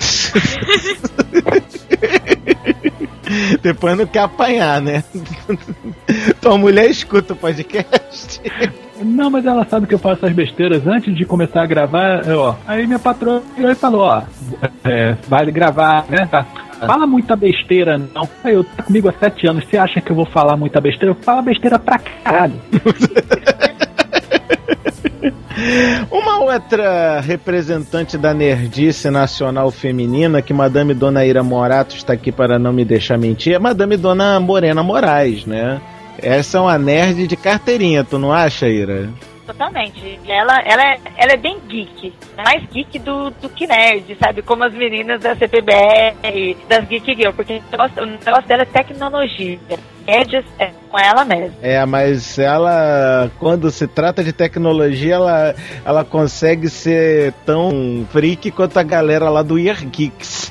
Depois não quer apanhar, né? Tua mulher escuta o podcast. Não, mas ela sabe que eu faço as besteiras antes de começar a gravar, ó. Aí minha patroa falou, ó, é, vai gravar, né? Tá. Fala muita besteira, não. Aí eu tô comigo há sete anos. Você acha que eu vou falar muita besteira? Eu falo besteira pra caralho. Uma outra representante da nerdice nacional feminina, que Madame Dona Ira Morato está aqui para não me deixar mentir, é Madame Dona Morena Moraes, né? Essa é uma nerd de carteirinha, tu não acha, Ira? Totalmente. Ela, ela, é, ela é bem geek. Mais geek do, do que nerd, sabe? Como as meninas da C P B R, das Geek Girl. Porque o negócio, o negócio dela é tecnologia. Nerds é com ela mesmo. É, mas ela, quando se trata de tecnologia, ela, ela consegue ser tão freak quanto a galera lá do Year Geeks.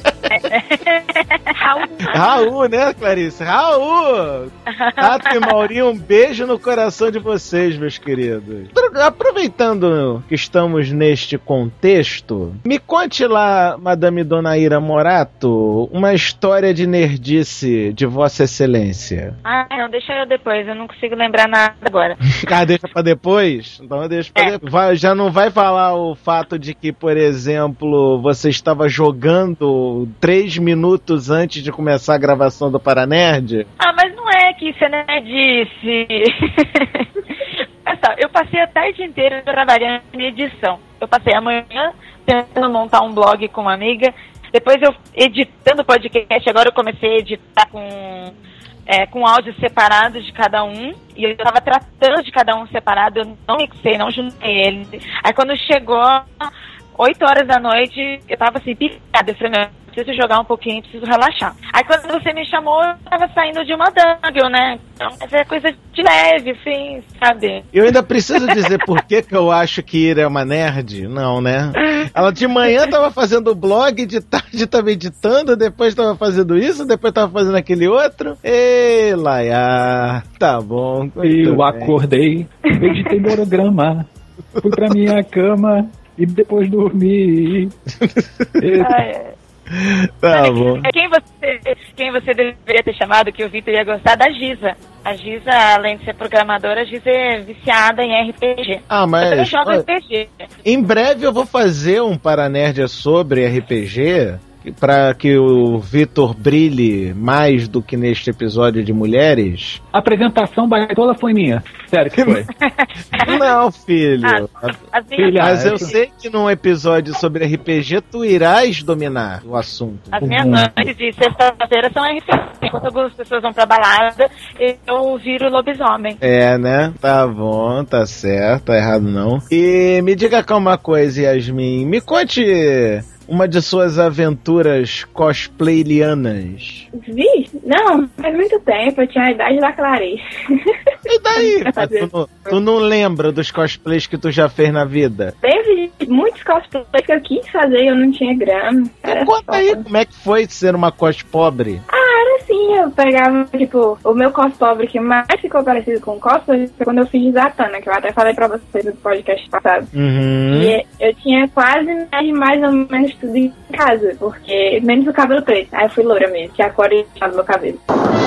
Raul. Raul, né, Clarice? Raul! Tato e Maurinho, um beijo no coração de vocês, meus queridos. Aproveitando que estamos neste contexto, me conte lá, Madame Dona Ira Morato, uma história de nerdice de Vossa Excelência. Ah, não, deixa eu depois, eu não consigo lembrar nada agora. Ah, deixa pra depois? Então deixa pra é. depois. Vai, já não vai falar o fato de que, por exemplo, você estava jogando três minutos antes de começar a gravação do Paranerd? Ah, mas não é que isso é nerdice. Eu passei a tarde inteira trabalhando em edição. Eu passei a manhã tentando montar um blog com uma amiga. Depois eu editando o podcast. Agora eu comecei a editar com, é, com áudios separados de cada um. E eu tava tratando de cada um separado. Eu não mixei, não juntei ele. Aí quando chegou oito horas da noite, eu tava assim, picada. Eu falei, meu, preciso jogar um pouquinho, preciso relaxar. Aí quando você me chamou, eu tava saindo de uma dungeon, né? Então, essa é coisa de leve, assim, sabe? Eu ainda preciso dizer por que que eu acho que Ira é uma nerd? Não, né? Ela de manhã tava fazendo blog, de tarde tava editando, depois tava fazendo isso, depois tava fazendo aquele outro. Ei, Laia, tá bom. Eu bem. Acordei, editei monograma, fui pra minha cama e depois dormi. Ah, é. Tá bom. Quem você, quem você deveria ter chamado, que o Vitor ia gostar, da Giza. A Giza, além de ser programadora, a Giza é viciada em R P G. Ah, mas... Eu jogo R P G. Em breve eu vou fazer um Paranerd sobre R P G, para que o Vitor brilhe mais do que neste episódio de Mulheres. A apresentação baitola foi minha. Sério que foi. Não, filho. Ah, filha, mas eu sei que num episódio sobre R P G tu irás dominar o assunto. As minhas noites de sexta-feira são R P G. Enquanto algumas pessoas vão pra balada, eu viro lobisomem. É, né? Tá bom, tá certo, tá errado não. E me diga cá uma coisa, Yasmin. Me conte uma de suas aventuras cosplaylianas. Vi? Não, faz muito tempo, eu tinha a idade da Clarice. E daí? tu, não, tu não lembra dos cosplays que tu já fez na vida? Teve muitos cosplays que eu quis fazer e eu não tinha grana. Era conta foda. Aí, como é que foi ser uma cos pobre? Ah, era assim, eu pegava, tipo, o meu cos pobre que mais ficou parecido com cosplay foi quando eu fiz Zatanna, que eu até falei pra vocês no podcast passado. Uhum. E eu tinha quase mais ou menos tudo em casa, porque menos o cabelo preto. Aí eu fui loura mesmo, que é a cor original do meu cabelo.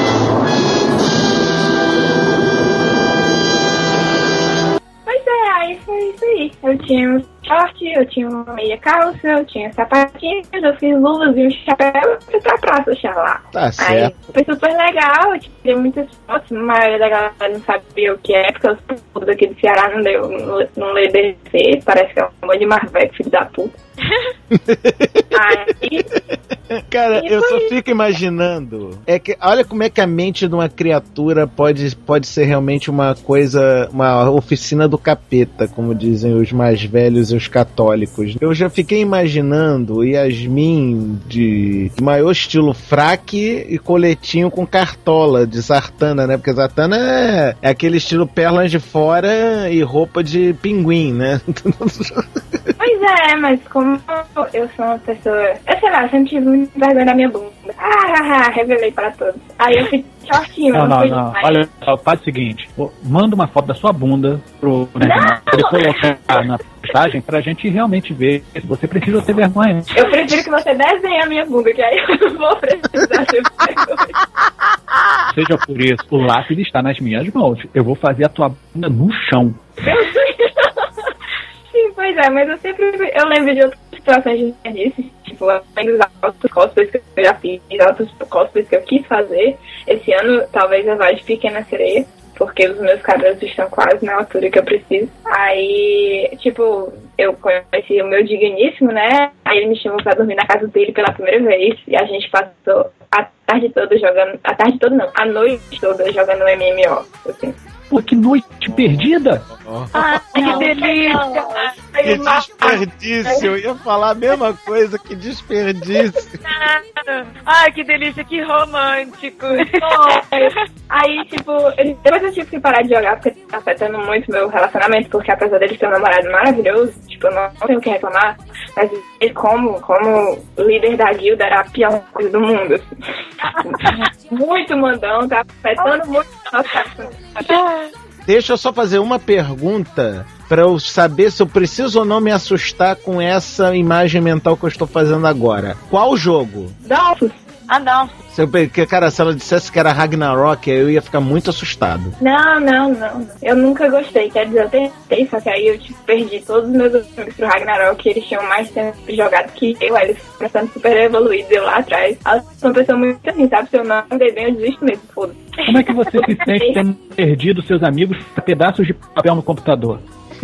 Pois é, aí foi isso aí. Eu tinha um short, eu tinha uma meia calça, eu tinha sapatinhos, eu fiz luvas e um chapéu e fui pra praça lá. Tá certo. Aí foi super legal, eu tirei muitas fotos, a maioria da galera não sabia o que é, porque os povos daqui do Ceará não leu, não, não lê D C, parece que é um monte de Marvel, filho da puta. Aí, cara, eu só fico imaginando. É que, olha como é que a mente de uma criatura pode, pode ser realmente uma coisa, uma oficina do capeta, como dizem os mais velhos e os católicos. Eu já fiquei imaginando Yasmin de maior estilo fraque e coletinho com cartola de Zatanna, né? Porque Zatanna é, é aquele estilo pernas de fora e roupa de pinguim, né? Pois é, mas como eu sou uma pessoa... Eu sei lá, eu sempre tive muito vergonha da minha bunda. Ah, revelei para todos. Aí eu fiz shortinho. Não, não, não, fui não. demais. Olha só, faz o seguinte. Manda uma foto da sua bunda pro... Né, ele colocar na postagem pra gente realmente ver se você precisa ter vergonha. Eu prefiro que você desenhe a minha bunda, que aí eu não vou precisar ter vergonha. Seja por isso, o lápis está nas minhas mãos. Eu vou fazer a tua bunda no chão. Sim, pois é, mas eu sempre... Eu lembro de outras situações de nerdice, tipo, além dos outros cosplays que eu já fiz, outros cosplays que eu quis fazer. Esse ano, talvez eu vá de Pequena Sereia, porque os meus cabelos estão quase na altura que eu preciso. Aí, tipo, eu conheci o meu digníssimo, né? Aí ele me chamou pra dormir na casa dele pela primeira vez. E a gente passou a tarde toda jogando... A tarde toda não, a noite toda jogando M M O, assim. Pô, que noite perdida! Ai, que delícia! Que desperdício! Eu ia falar a mesma coisa, que desperdício! Ai, que delícia, que romântico! Aí, tipo, ele, depois eu tive que parar de jogar porque tá afetando muito meu relacionamento, porque apesar dele ser um namorado maravilhoso, tipo, eu não tenho o que reclamar, mas ele como, como líder da guilda era a pior coisa do mundo, assim. Muito mandão, tá afetando muito o nosso relacionamento. Deixa eu só fazer uma pergunta pra eu saber se eu preciso ou não me assustar com essa imagem mental que eu estou fazendo agora. Qual jogo? Dolphus. Ah, não. Se eu, cara, se ela dissesse que era Ragnarok, eu ia ficar muito assustado. Não, não, não. Eu nunca gostei. Quer dizer, eu tentei, só que aí eu tipo, perdi todos os meus amigos pro Ragnarok, eles tinham mais tempo jogado que eu. Eles parecendo super evoluídos, eu lá atrás. Eu sou uma pessoa muito assim, sabe? Se eu não andei bem, eu desisto mesmo, foda-se. Como é que você se sente tendo perdido seus amigos por pedaços de papel no computador?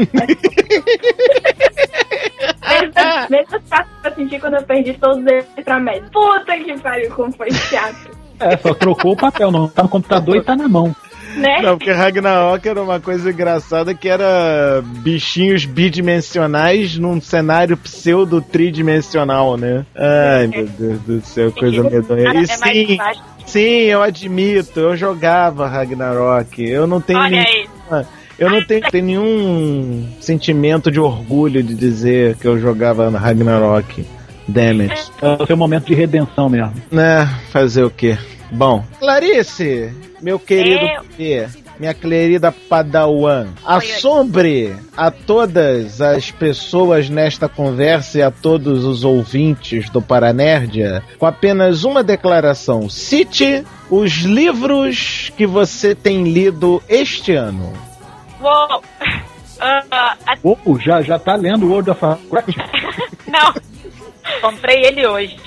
Mesmo chato que eu senti quando eu perdi todos eles pra média. Puta que pariu, como foi chato. É, só trocou o papel, não tá no computador e tá na mão. Né? Não, porque Ragnarok era uma coisa engraçada que era bichinhos bidimensionais num cenário pseudo-tridimensional, né? Ai, meu Deus do céu, coisa medonha. E sim, sim, eu admito, eu jogava Ragnarok. Eu não tenho nenhuma... Eu não tenho, tenho nenhum sentimento de orgulho de dizer que eu jogava Ragnarok. Damn it. É o seu momento de redenção mesmo. Né, fazer o quê? Bom, Clarice, meu querido bebê, minha querida Padawan, assombre a todas as pessoas nesta conversa e a todos os ouvintes do Paranerdia com apenas uma declaração. Cite os livros que você tem lido este ano. Uou! Uh, uh, oh, já, já tá lendo World of Warcraft? Não, comprei ele hoje.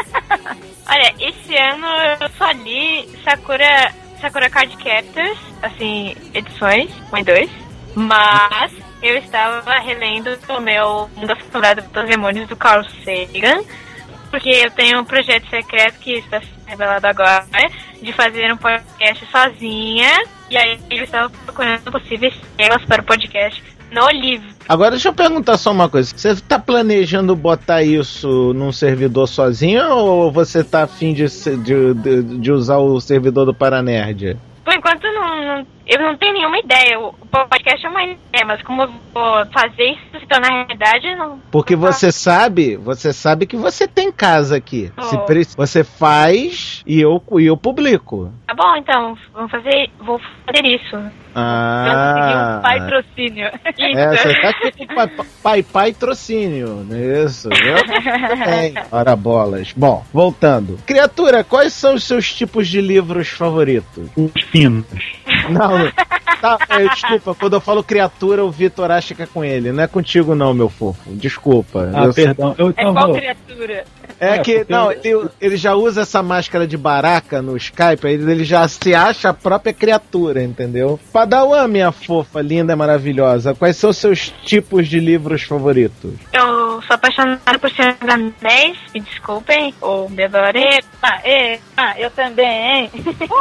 Olha, esse ano eu só li Sakura, Sakura Card Captors, assim, edições, um e dois, mas eu estava relendo o meu Mundo Assombrado dos Demônios do Carl Sagan, porque eu tenho um projeto secreto que está sendo revelado agora, de fazer um podcast sozinha, e aí eu estava procurando possíveis temas para o podcast no livro. Agora deixa eu perguntar só uma coisa, você está planejando botar isso num servidor sozinho ou você está afim de, de, de, de usar o servidor do Paranerdia? Por enquanto não, não, eu não tenho nenhuma ideia. O podcast é uma ideia, mas como eu vou fazer isso se tornar realidade, não. Porque você sabe, você sabe que você tem casa aqui. Oh. Se pre... Você faz e eu, e eu publico. Tá bom, então, vamos fazer, vou fazer isso. Ah. Eu consegui um patrocínio. É, você tá aqui com pai, pai, pai trocínio. Isso, viu? É. Ora bolas. Bom, voltando. Criatura, quais são os seus tipos de livros favoritos? Os finos. Não, tá, é, desculpa, quando eu falo criatura, o Vitor acha que é com ele. Não é contigo não, meu fofo. Desculpa. Ah, eu perdão. Eu, então, é qual vou... criatura? É, É, que, não, ele, ele já usa essa máscara de baraca no Skype, aí ele já se acha a própria criatura, entendeu? Padawan, minha fofa, linda e maravilhosa, quais são os seus tipos de livros favoritos? Eu sou apaixonada por Senhor dos Anéis, me desculpem, ou Devorei. Epa, epa, eu também.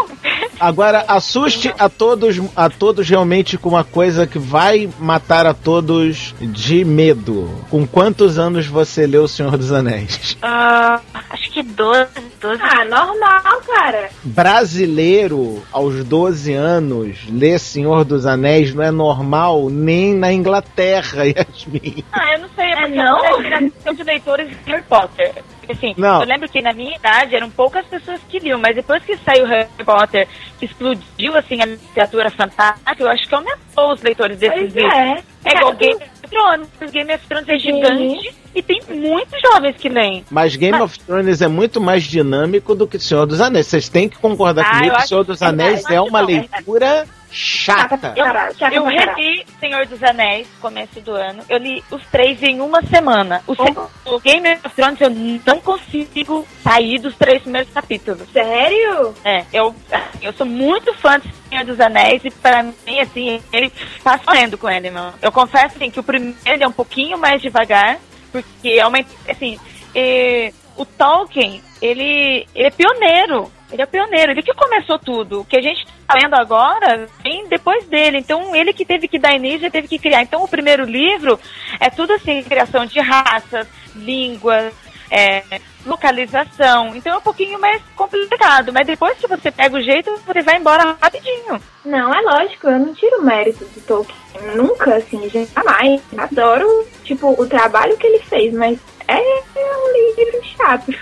Agora, assuste a todos, a todos realmente com uma coisa que vai matar a todos de medo. Com quantos anos você leu O Senhor dos Anéis? Uh, acho que doze, doze. Ah, normal, cara. Brasileiro, aos doze anos, ler Senhor dos Anéis não é normal nem na Inglaterra, Yasmin. Ah, eu não sei, é porque É, não? eu sou geração de leitores de Harry Potter. Assim, Não. eu lembro que na minha idade eram poucas pessoas que liam, mas depois que saiu Harry Potter, que explodiu assim a literatura fantástica, eu acho que aumentou os leitores desses Pois livros. é. É igual Game of Thrones. Game of Thrones é gigante e tem muitos jovens que leem. Mas Game Mas- of Thrones é muito mais dinâmico do que Senhor dos Anéis. Vocês têm que concordar Ah, comigo eu que acho Senhor dos que- Anéis eu é acho uma não, é- leitura chata. Eu, Chata eu pra caralho. reli Senhor dos Anéis, começo do ano. Eu li os três em uma semana. O, se- o Game of Thrones eu não consigo sair dos três primeiros capítulos. Sério? É, eu, eu sou muito fã de Senhor dos Anéis e pra mim, assim, ele tá sofrendo com ele, mano. Eu confesso, assim, que o primeiro ele é um pouquinho mais devagar, porque é uma, assim, é, o Tolkien, ele, ele é pioneiro. Ele é pioneiro, ele que começou tudo. O que a gente tá lendo agora vem depois dele. Então, ele que teve que dar início, teve que criar. Então, o primeiro livro é tudo assim, criação de raças, línguas, é, localização. Então, é um pouquinho mais complicado. Mas depois que você pega o jeito, você vai embora rapidinho. Não, é lógico, eu não tiro o mérito do Tolkien. Nunca, assim, jamais. Adoro, tipo, o trabalho que ele fez, mas é, é um livro chato.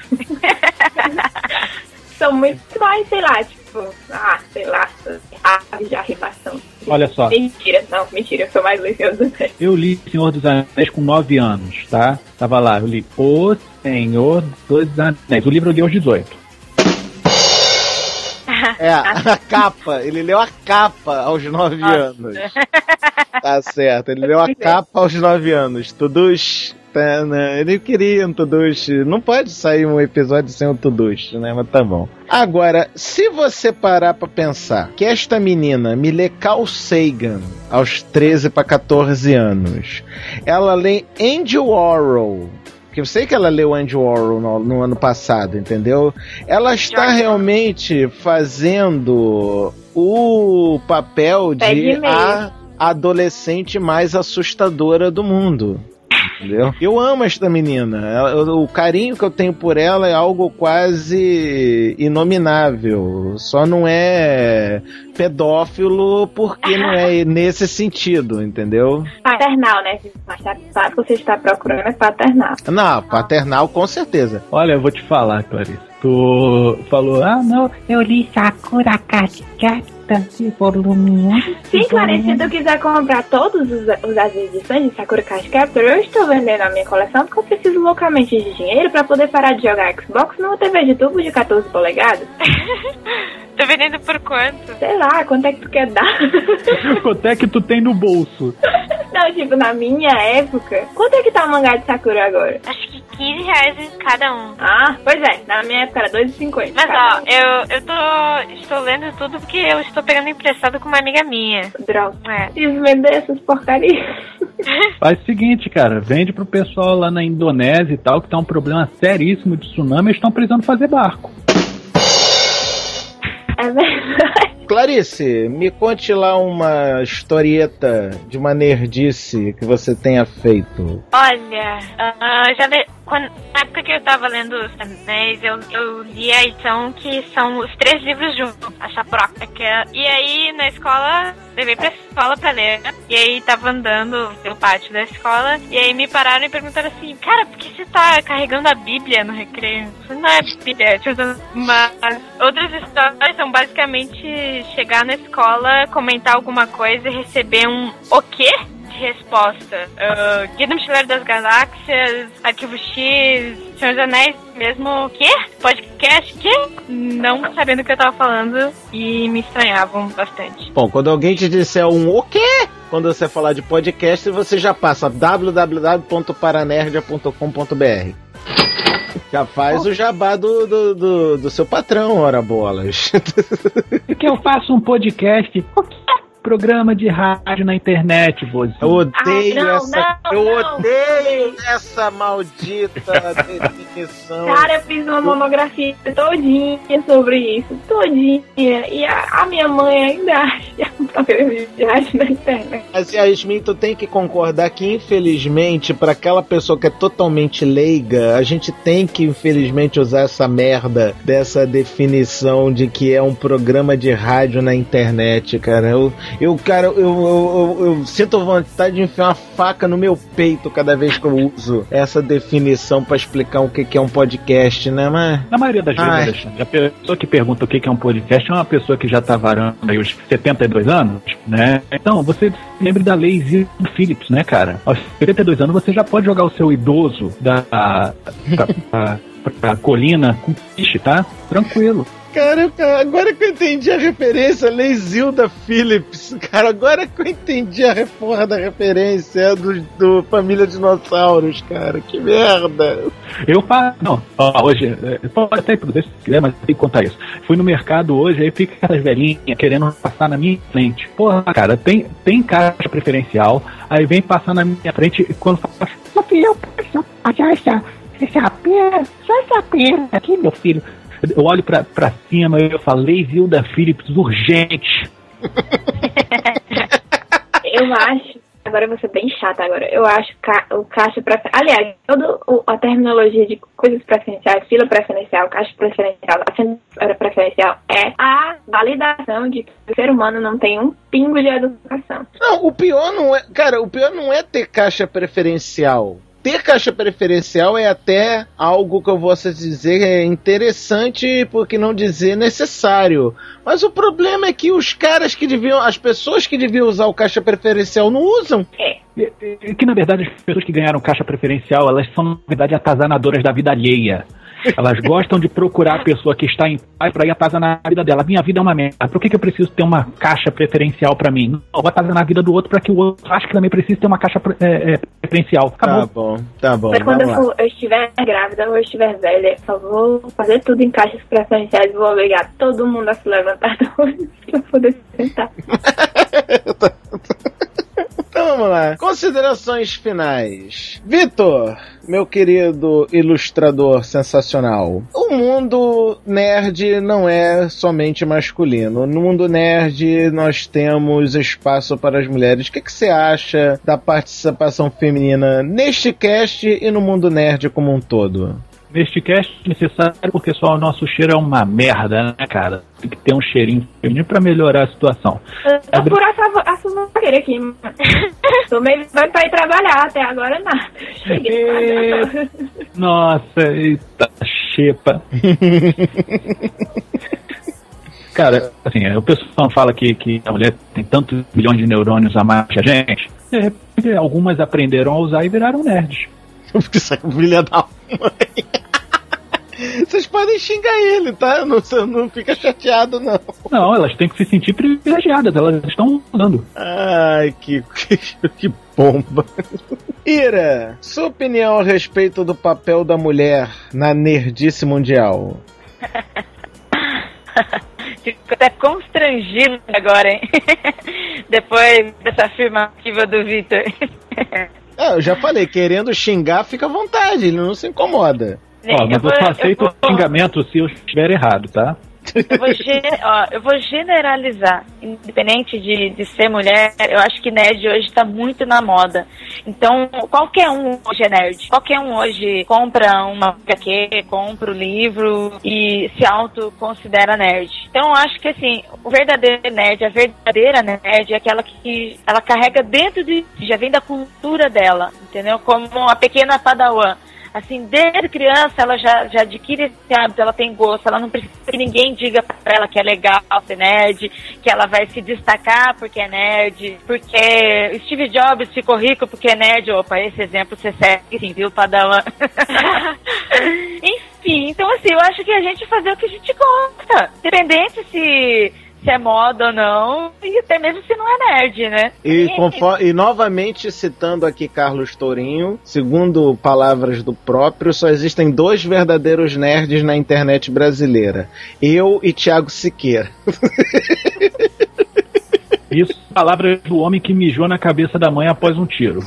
São muito mais, sei lá, tipo, ah, sei lá, aves de arribação. Olha só. Mentira, não, mentira, eu sou mais Senhor dos Anéis. Eu li Senhor dos Anéis com nove anos, tá? Tava lá, eu li O Senhor dos Anéis. O livro eu li aos dezoito. É, a capa, ele leu a capa aos nove anos. Tá certo, ele leu a capa aos nove anos. Tudus, tá, né? Ele queria um Tudus. Não pode sair um episódio sem um Tudus, né? Mas tá bom. Agora, se você parar pra pensar que esta menina me lê Carl Sagan aos treze para quatorze anos, ela lê Andy Warhol. Eu sei que ela leu Andy Warhol no, no ano passado, entendeu? Ela está realmente fazendo o papel de a adolescente mais assustadora do mundo. Entendeu? Eu amo esta menina. Ela, o carinho que eu tenho por ela é algo quase inominável. Só não é pedófilo porque não é nesse sentido, entendeu? Paternal, né? Mas sabe que você está procurando é paternal. Não, paternal com certeza. Olha, eu vou te falar, Clarice. Tu falou, ah, não, eu li Sakura Card Captor, volume um. Sim, Clarice, se tu quiser comprar todos os, os as edições de Sakura Card Captor, eu estou vendendo a minha coleção porque eu preciso loucamente de dinheiro para poder parar de jogar Xbox numa T V de tubo de quatorze polegadas. Tô vendendo por quanto? Sei lá, quanto é que tu quer dar? Quanto é que tu tem no bolso? Não, tipo, na minha época, quanto é que tá o mangá de Sakura agora? Acho que quinze reais cada um. Ah, pois é, na minha época era dois e cinquenta. Mas ó, eu, eu tô estou lendo tudo porque eu estou pegando emprestado com uma amiga minha. Droga. É. E vender essas porcarias. Faz o seguinte, cara, vende pro pessoal lá na Indonésia e tal, que tá um problema seríssimo de tsunami, eles estão precisando fazer barco. É verdade. Clarice, me conte lá uma historieta de uma nerdice que você tenha feito. Olha, uh, já le... Quando, na época que eu tava lendo Os Anéis, eu, eu li a edição que são os três livros juntos, a chaproca. Que é, e aí, na escola, levei pra escola pra ler, e aí tava andando pelo pátio da escola, e aí me pararam e perguntaram assim, cara, por que você tá carregando a Bíblia no recreio? Isso não é Bíblia, mas outras histórias são basicamente chegar na escola, comentar alguma coisa e receber um o quê? Resposta. Uh, Guia do Mochileiro das Galáxias, Arquivo X, Senhor dos Anéis, mesmo o quê? Podcast, quê? Não sabendo o que eu tava falando e me estranhavam bastante. Bom, quando alguém te disser um o quê? Quando você falar de podcast, você já passa w w w ponto paranerdia ponto com ponto b r. Já faz oh. o jabá do, do, do, do seu patrão, ora bolas. Que eu faço um podcast. O quê? Programa de rádio na internet, você. Eu odeio ah, não, essa. Não, eu não, odeio não. essa maldita definição. Cara, eu fiz uma monografia todinha sobre isso, todinha. E a, a minha mãe ainda acha um programa de rádio na internet. Mas, Yasmin, tu tem que concordar que, infelizmente, para aquela pessoa que é totalmente leiga, a gente tem que, infelizmente, usar essa merda dessa definição de que é um programa de rádio na internet, cara. Eu. Eu, cara, eu, eu, eu, eu sinto vontade de enfiar uma faca no meu peito cada vez que eu uso essa definição pra explicar o que, que é um podcast, né? Mas... Na maioria das vezes, Alexandre, a pessoa que pergunta o que, que é um podcast é uma pessoa que já tá varando aí os setenta e dois anos, né? Então, você lembre da lei Zillow Phillips, né, cara? Aos setenta e dois anos você já pode jogar o seu idoso da, da, da pra colina com piche, tá? Tranquilo. cara, agora que eu entendi a referência, Leizilda Phillips, cara, agora que eu entendi a porra da referência do, do Família Dinossauros, cara, que merda. Eu faço, não, ó, hoje, pode até ir se quiser, mas tem que contar isso. Fui no mercado hoje, aí fica aquelas velhinhas querendo passar na minha frente. Porra, cara, tem, tem caixa preferencial, aí vem passar na minha frente e quando fala, meu filho, eu posso pagar essa, essa pena, só essa pena aqui, meu filho. Eu olho pra, pra cima e eu falei, Zilda Phillips, urgente. Eu acho, agora eu vou ser bem chata agora, eu acho ca, o caixa preferencial, aliás, toda a terminologia de coisas preferenciais, fila preferencial, caixa preferencial, assinatura preferencial, é a validação de que o ser humano não tem um pingo de educação. Não, o pior não é, cara, o pior não é ter caixa preferencial. Ter caixa preferencial é até algo que eu vou dizer é interessante, por que não dizer necessário. Mas o problema é que os caras que deviam, as pessoas que deviam usar o caixa preferencial não usam. É. É que na verdade as pessoas que ganharam caixa preferencial, elas são na verdade atazanadoras da vida alheia. Elas gostam de procurar a pessoa que está em paz para ir atazanar a vida dela. Minha vida é uma merda. Por que, que eu preciso ter uma caixa preferencial para mim? Não, eu vou atazanar a vida do outro para que o outro ache que também precisa ter uma caixa é, é, preferencial. Acabou. Tá bom, tá bom. Mas quando eu, for, eu estiver grávida ou eu estiver velha, eu só vou fazer tudo em caixas preferenciais e vou obrigar todo mundo a se levantar para poder se sentar. Então vamos lá. Considerações finais. Vitor, meu querido ilustrador sensacional. O mundo nerd não é somente masculino. No mundo nerd nós temos espaço para as mulheres. O que, que você acha da participação feminina neste cast e no mundo nerd como um todo? Neste cast é necessário porque só o nosso cheiro é uma merda, né, cara? Tem que ter um cheirinho feminino pra melhorar a situação. Eu tô por essa suvaqueira aqui, mano. Tô meio vai pra ir trabalhar, até agora nada. Cheguei. E... Nossa, eita, xepa. Cara, assim, o pessoal fala que, que a mulher tem tantos milhões de neurônios a mais que a gente. De repente, algumas aprenderam a usar e viraram nerds. Porque sai com filha da mãe. Vocês podem xingar ele, tá? Não, não fica chateado, não. Não, elas têm que se sentir privilegiadas, elas estão usando. Ai, que, que, que bomba. Ira, sua opinião a respeito do papel da mulher na nerdice mundial? Fico até constrangido agora, hein? Depois dessa afirmativa do Vitor. Ah, eu já falei, querendo xingar, fica à vontade, ele não se incomoda. Ó, mas eu só aceito o xingamento se eu estiver errado, tá? Eu vou, ge- ó, eu vou generalizar, independente de, de ser mulher, eu acho que nerd hoje tá muito na moda. Então, qualquer um hoje é nerd. Qualquer um hoje compra uma H Q, compra o livro e se auto-considera nerd. Então, eu acho que, assim, o verdadeiro nerd, a verdadeira nerd é aquela que ela carrega dentro de... já vem da cultura dela, entendeu? Como a pequena Padawan. Assim, desde criança ela já, já adquire esse hábito, ela tem gosto, ela não precisa que ninguém diga pra ela que é legal ser nerd, que ela vai se destacar porque é nerd, porque Steve Jobs ficou rico porque é nerd. Opa, esse exemplo você segue, sim, viu, Padawan? Enfim, então assim, eu acho que a gente fazer o que a gente gosta, independente se... se é moda ou não, e até mesmo se não é nerd, né? E, conforme, e novamente citando aqui Carlos Tourinho, segundo palavras do próprio, só existem dois verdadeiros nerds na internet brasileira. Eu e Thiago Siqueira. Isso, palavras do homem que mijou na cabeça da mãe após um tiro.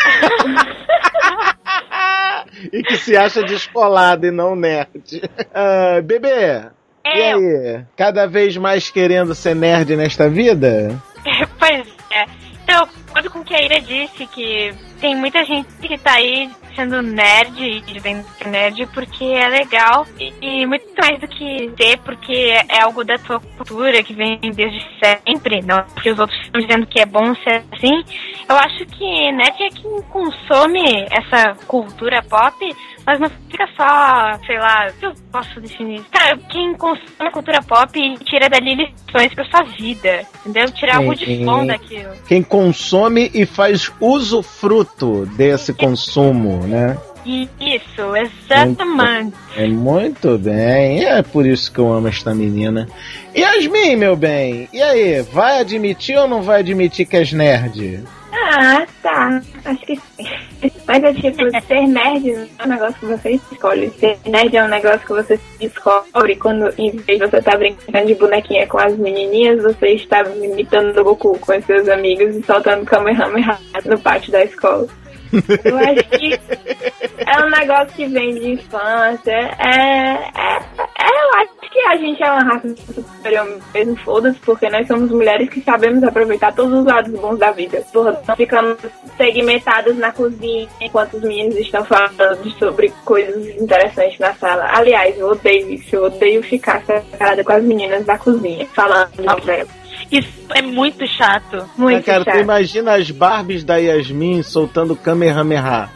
E que se acha descolado e não nerd. Uh, bebê... E aí, cada vez mais querendo ser nerd nesta vida? Pois é. Então, eu concordo com o que a Ira disse, que tem muita gente que tá aí sendo nerd e dizendo que é nerd porque é legal. E, e muito mais do que ter, porque é algo da tua cultura que vem desde sempre, não porque os outros estão dizendo que é bom ser assim. Eu acho que nerd é quem consome essa cultura pop, mas não fica só, sei lá, o que eu posso definir? Cara, quem consome a cultura pop e tira dali lições pra sua vida, entendeu? Tirar algo de bom daquilo. Quem consome e faz usufruto desse consumo, né? Isso, exatamente. É muito bem, é por isso que eu amo esta menina. Yasmin, meu bem, e aí, vai admitir ou não vai admitir que és nerd? Ah, tá. Acho que sim. Mas é tipo, ser nerd não é um negócio que você escolhe. Ser nerd é um negócio que você descobre quando, em vez de você estar brincando de bonequinha com as menininhas, você está imitando o Goku com os seus amigos e soltando Kamehameha no pátio da escola. Eu acho que é um negócio que vem de infância. É, é, é, eu acho que a gente é uma raça superior mesmo, foda-se, porque nós somos mulheres que sabemos aproveitar todos os lados bons da vida. Porra, não ficamos segmentadas na cozinha enquanto os meninos estão falando sobre coisas interessantes na sala. Aliás, eu odeio isso, eu odeio ficar separada com as meninas da cozinha, falando de elas. Isso é muito chato. Muito ah, cara, chato. tu imagina as Barbies da Yasmin soltando Kamehameha.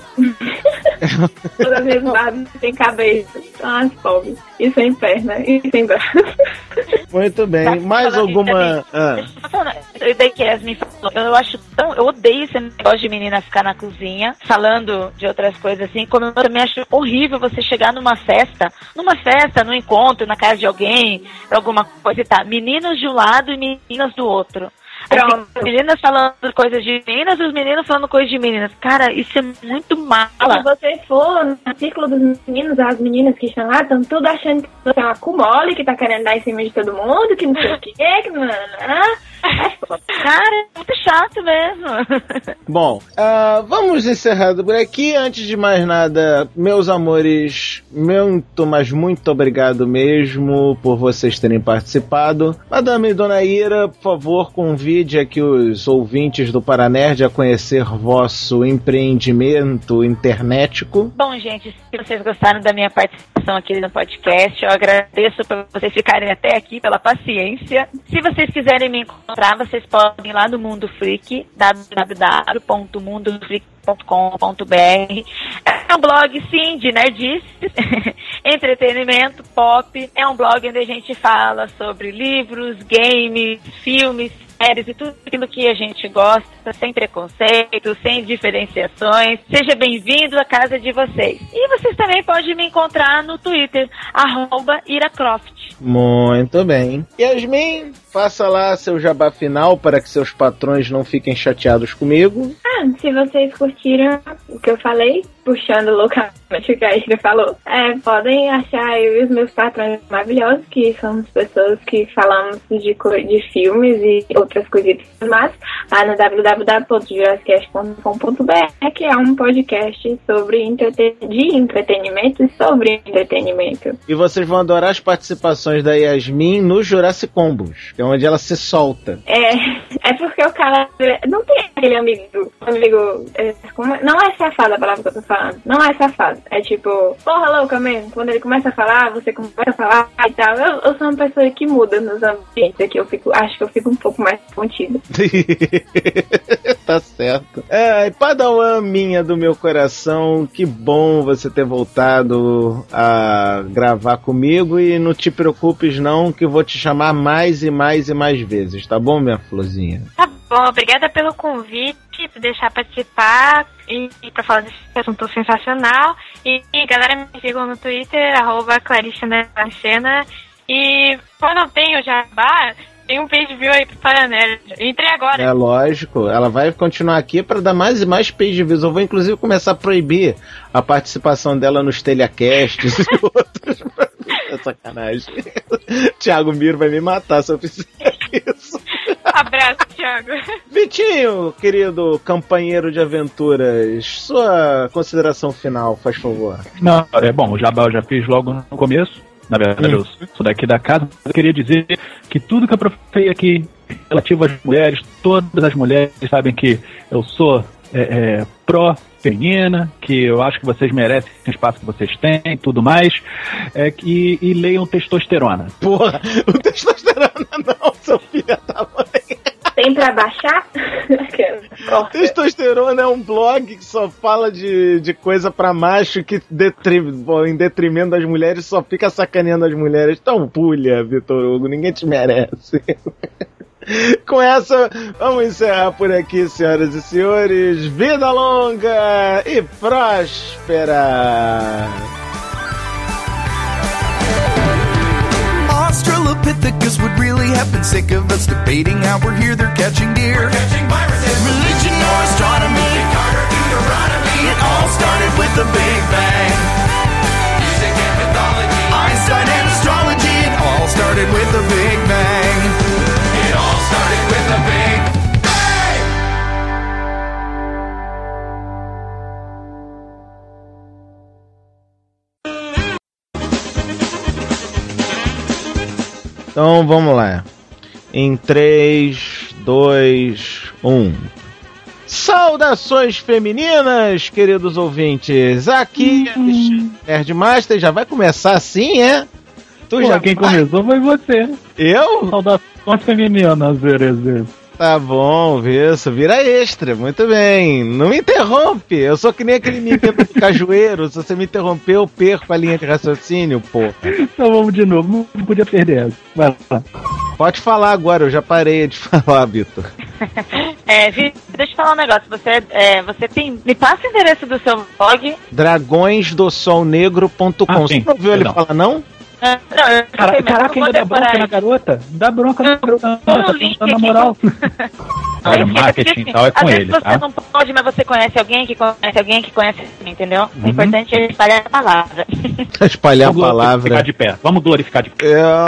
Todas as minhas Barbies sem cabeça. São as pobres. E sem perna. E sem braço. Muito bem. Mais alguma... Ah. Eu dei que Yasmin falou. Eu acho tão... Eu odeio esse negócio de menina ficar na cozinha falando de outras coisas assim. Como eu também acho horrível você chegar numa festa, numa festa, num encontro, na casa de alguém, alguma coisa e tá. Meninos de um lado e meninas do outro. Pronto. As meninas falando coisas de meninas e os meninos falando coisas de meninas. Cara, isso é muito mala. Se você for no círculo dos meninos, as meninas que estão lá estão tudo achando que você é uma cumole, que tá querendo dar em cima de todo mundo, que não sei o que, que não, não. Cara, é muito chato mesmo. Bom, uh, vamos encerrando por aqui. Antes de mais nada, meus amores, muito, mas muito obrigado mesmo por vocês terem participado. Madame Dona Ira, por favor, convide aqui os ouvintes do Paranerd a conhecer vosso empreendimento internetico. Bom, gente, se vocês gostaram da minha participação aqui no podcast, eu agradeço por vocês ficarem até aqui, pela paciência. Se vocês quiserem me encontrar, vocês podem ir lá no Mundo Freak, w w w ponto mundo freak ponto com ponto b r. É um blog, sim, de nerdices, entretenimento, pop. É um blog onde a gente fala sobre livros, games, filmes, séries e tudo aquilo que a gente gosta, sem preconceito, sem diferenciações. Seja bem-vindo à casa de vocês. E vocês também podem me encontrar no Twitter, arroba iracroft. Muito bem. Yasmin, faça lá seu jabá final para que seus patrões não fiquem chateados comigo. Ah, se vocês curtiram o que eu falei, puxando loucamente o que a Ira falou, é, podem achar eu e os meus patrões maravilhosos, que somos pessoas que falamos de, de filmes e outras coisitas mais, lá no w w w ponto jurassicast ponto com ponto b r, que é um podcast sobre entreten- de entretenimento e sobre entretenimento. E vocês vão adorar as participações da Yasmin no Jurassic Combos, que é onde ela se solta. É, é porque o cara não tem aquele amigo, amigo, é, como, não é safado a palavra que eu tô falando, não é safado, é tipo, porra louca mesmo, quando ele começa a falar, você começa a falar e tal. Eu, eu sou uma pessoa que muda nos ambientes aqui, eu fico, acho que eu fico um pouco mais contida. Tá certo. É, Padawan minha do meu coração, que bom você ter voltado a gravar comigo, e não te preocupes não, que eu vou te chamar mais e mais e mais vezes, tá bom, minha florzinha? Tá bom, obrigada pelo convite, por deixar participar e, e pra falar desse assunto sensacional. E, e galera, me sigam no Twitter, arroba Clarice Cena. E quando eu tenho jabá, tem um page view aí pro Paranerd. Entrei agora. É lógico, ela vai continuar aqui para dar mais e mais page views. Eu vou inclusive começar a proibir a participação dela nos telecasts e outros. É sacanagem. Thiago Miro vai me matar se eu fizer isso. Abraço, Thiago. Vitinho, querido companheiro de aventuras, sua consideração final, faz favor. Não, é bom, o jabá eu já fiz logo no começo. Na verdade, eu sou daqui da casa. Eu queria dizer que tudo que eu profetei aqui relativo às mulheres, todas as mulheres sabem que eu sou é, é, pró-feminina, que eu acho que vocês merecem o espaço que vocês têm, tudo mais, é, e, e leiam Testosterona. Porra, o Testosterona não, seu filho da mãe. Tem pra baixar? Testosterona é um blog que só fala de, de coisa pra macho, que detri, em detrimento das mulheres só fica sacaneando as mulheres. Então pulha, Vitor Hugo, ninguém te merece. Com essa, vamos encerrar por aqui, senhoras e senhores. Vida longa e próspera! Australopithecus would really have been sick of us debating how we're here, they're catching deer. We're catching viruses. Religion or astronomy, Carter, Deuteronomy. It all started with the Big Bang. Music and mythology, Einstein and astrology. It all started with the Big Bang. It all started with the Big Bang. Então vamos lá. Em três, dois, um. Saudações femininas, queridos ouvintes. Aqui uhum. é Nerdmaster. Já vai começar assim, é? Tu Pô, já quem vai... começou foi você. Eu? Saudações femininas, Zerezê. Tá bom, isso, vira extra, muito bem. Não me interrompe, eu sou que nem aquele menino do cajueiro. Se você me interromper, eu perco a linha de raciocínio, pô. Então vamos de novo, não podia perder essa. Vai lá. Pode falar agora, eu já parei de falar, Vitor. É, Vitor, deixa eu falar um negócio. Você, é, você tem. Me passa o endereço do seu blog. dragões do sol negro ponto com. Ah, você não ouviu ele falar, não? Não, eu Cara, sei, caraca, ainda dá bronca na garota? Dá bronca na garota, não, tá pensando na moral. Olha, marketing e tal é com ele, você tá? não pode, mas você conhece alguém que conhece alguém que conhece alguém, entendeu? Uhum. O importante é espalhar a palavra. Espalhar a Vamos palavra. Glorificar de pé. Vamos glorificar de pé.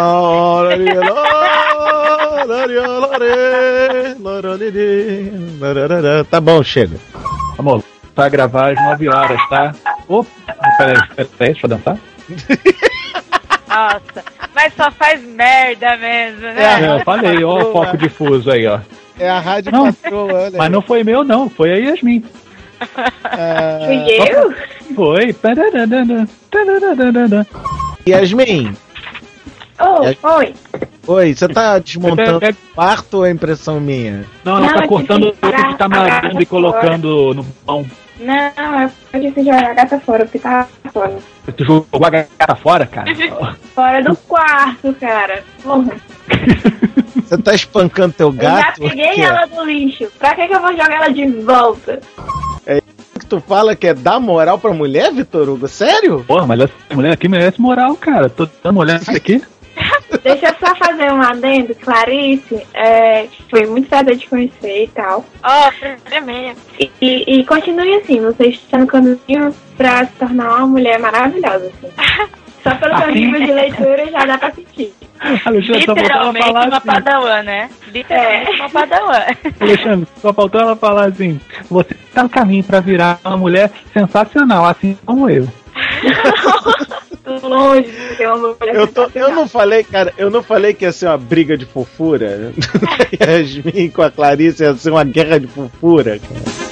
Tá bom, chega. Vamos pra gravar às nove horas, tá? Opa, peraí, peraí, deixa eu dançar. Nossa, mas só faz merda mesmo, né? É, eu falei, ó, o foco difuso aí, ó. É a rádio não, patroa, né? Mas não foi meu, não, foi a Yasmin. Ah, Fui eu? Foi. Yasmin. Oh, Yasmin. Oi. Oi, você tá desmontando o quarto ou é impressão minha? Não, ela não, tá cortando o que tá amarrando e colocando no pão. Não, eu disse jogar a gata fora, porque tá fora. Tu jogou a gata fora, cara? Fora do quarto, cara. Porra. Você tá espancando teu gato? Eu já peguei ela do lixo. Pra que que eu vou jogar ela de volta? É isso que tu fala que é dar moral pra mulher, Vitor Hugo? Sério? Porra, mas essa mulher aqui merece moral, cara. Tô dando olhando isso aqui. Deixa eu só fazer um adendo. Clarice, é, foi muito prazer de conhecer e tal. Ó, oh, minha. E, e, e continue assim, você está no caminho pra se tornar uma mulher maravilhosa, assim. Só pelo seu nível de leitura já dá pra sentir. Alexandre, literalmente só uma assim. padawan, né? Literalmente é. uma padawan. Alexandre, só faltou ela falar assim: você está no caminho pra virar uma mulher sensacional, assim como eu. Longe de ser uma mulher eu, tô, eu não falei, cara, eu não falei que ia ser uma briga de fofura. Yasmin com a Clarice ia ser uma guerra de fofura, cara.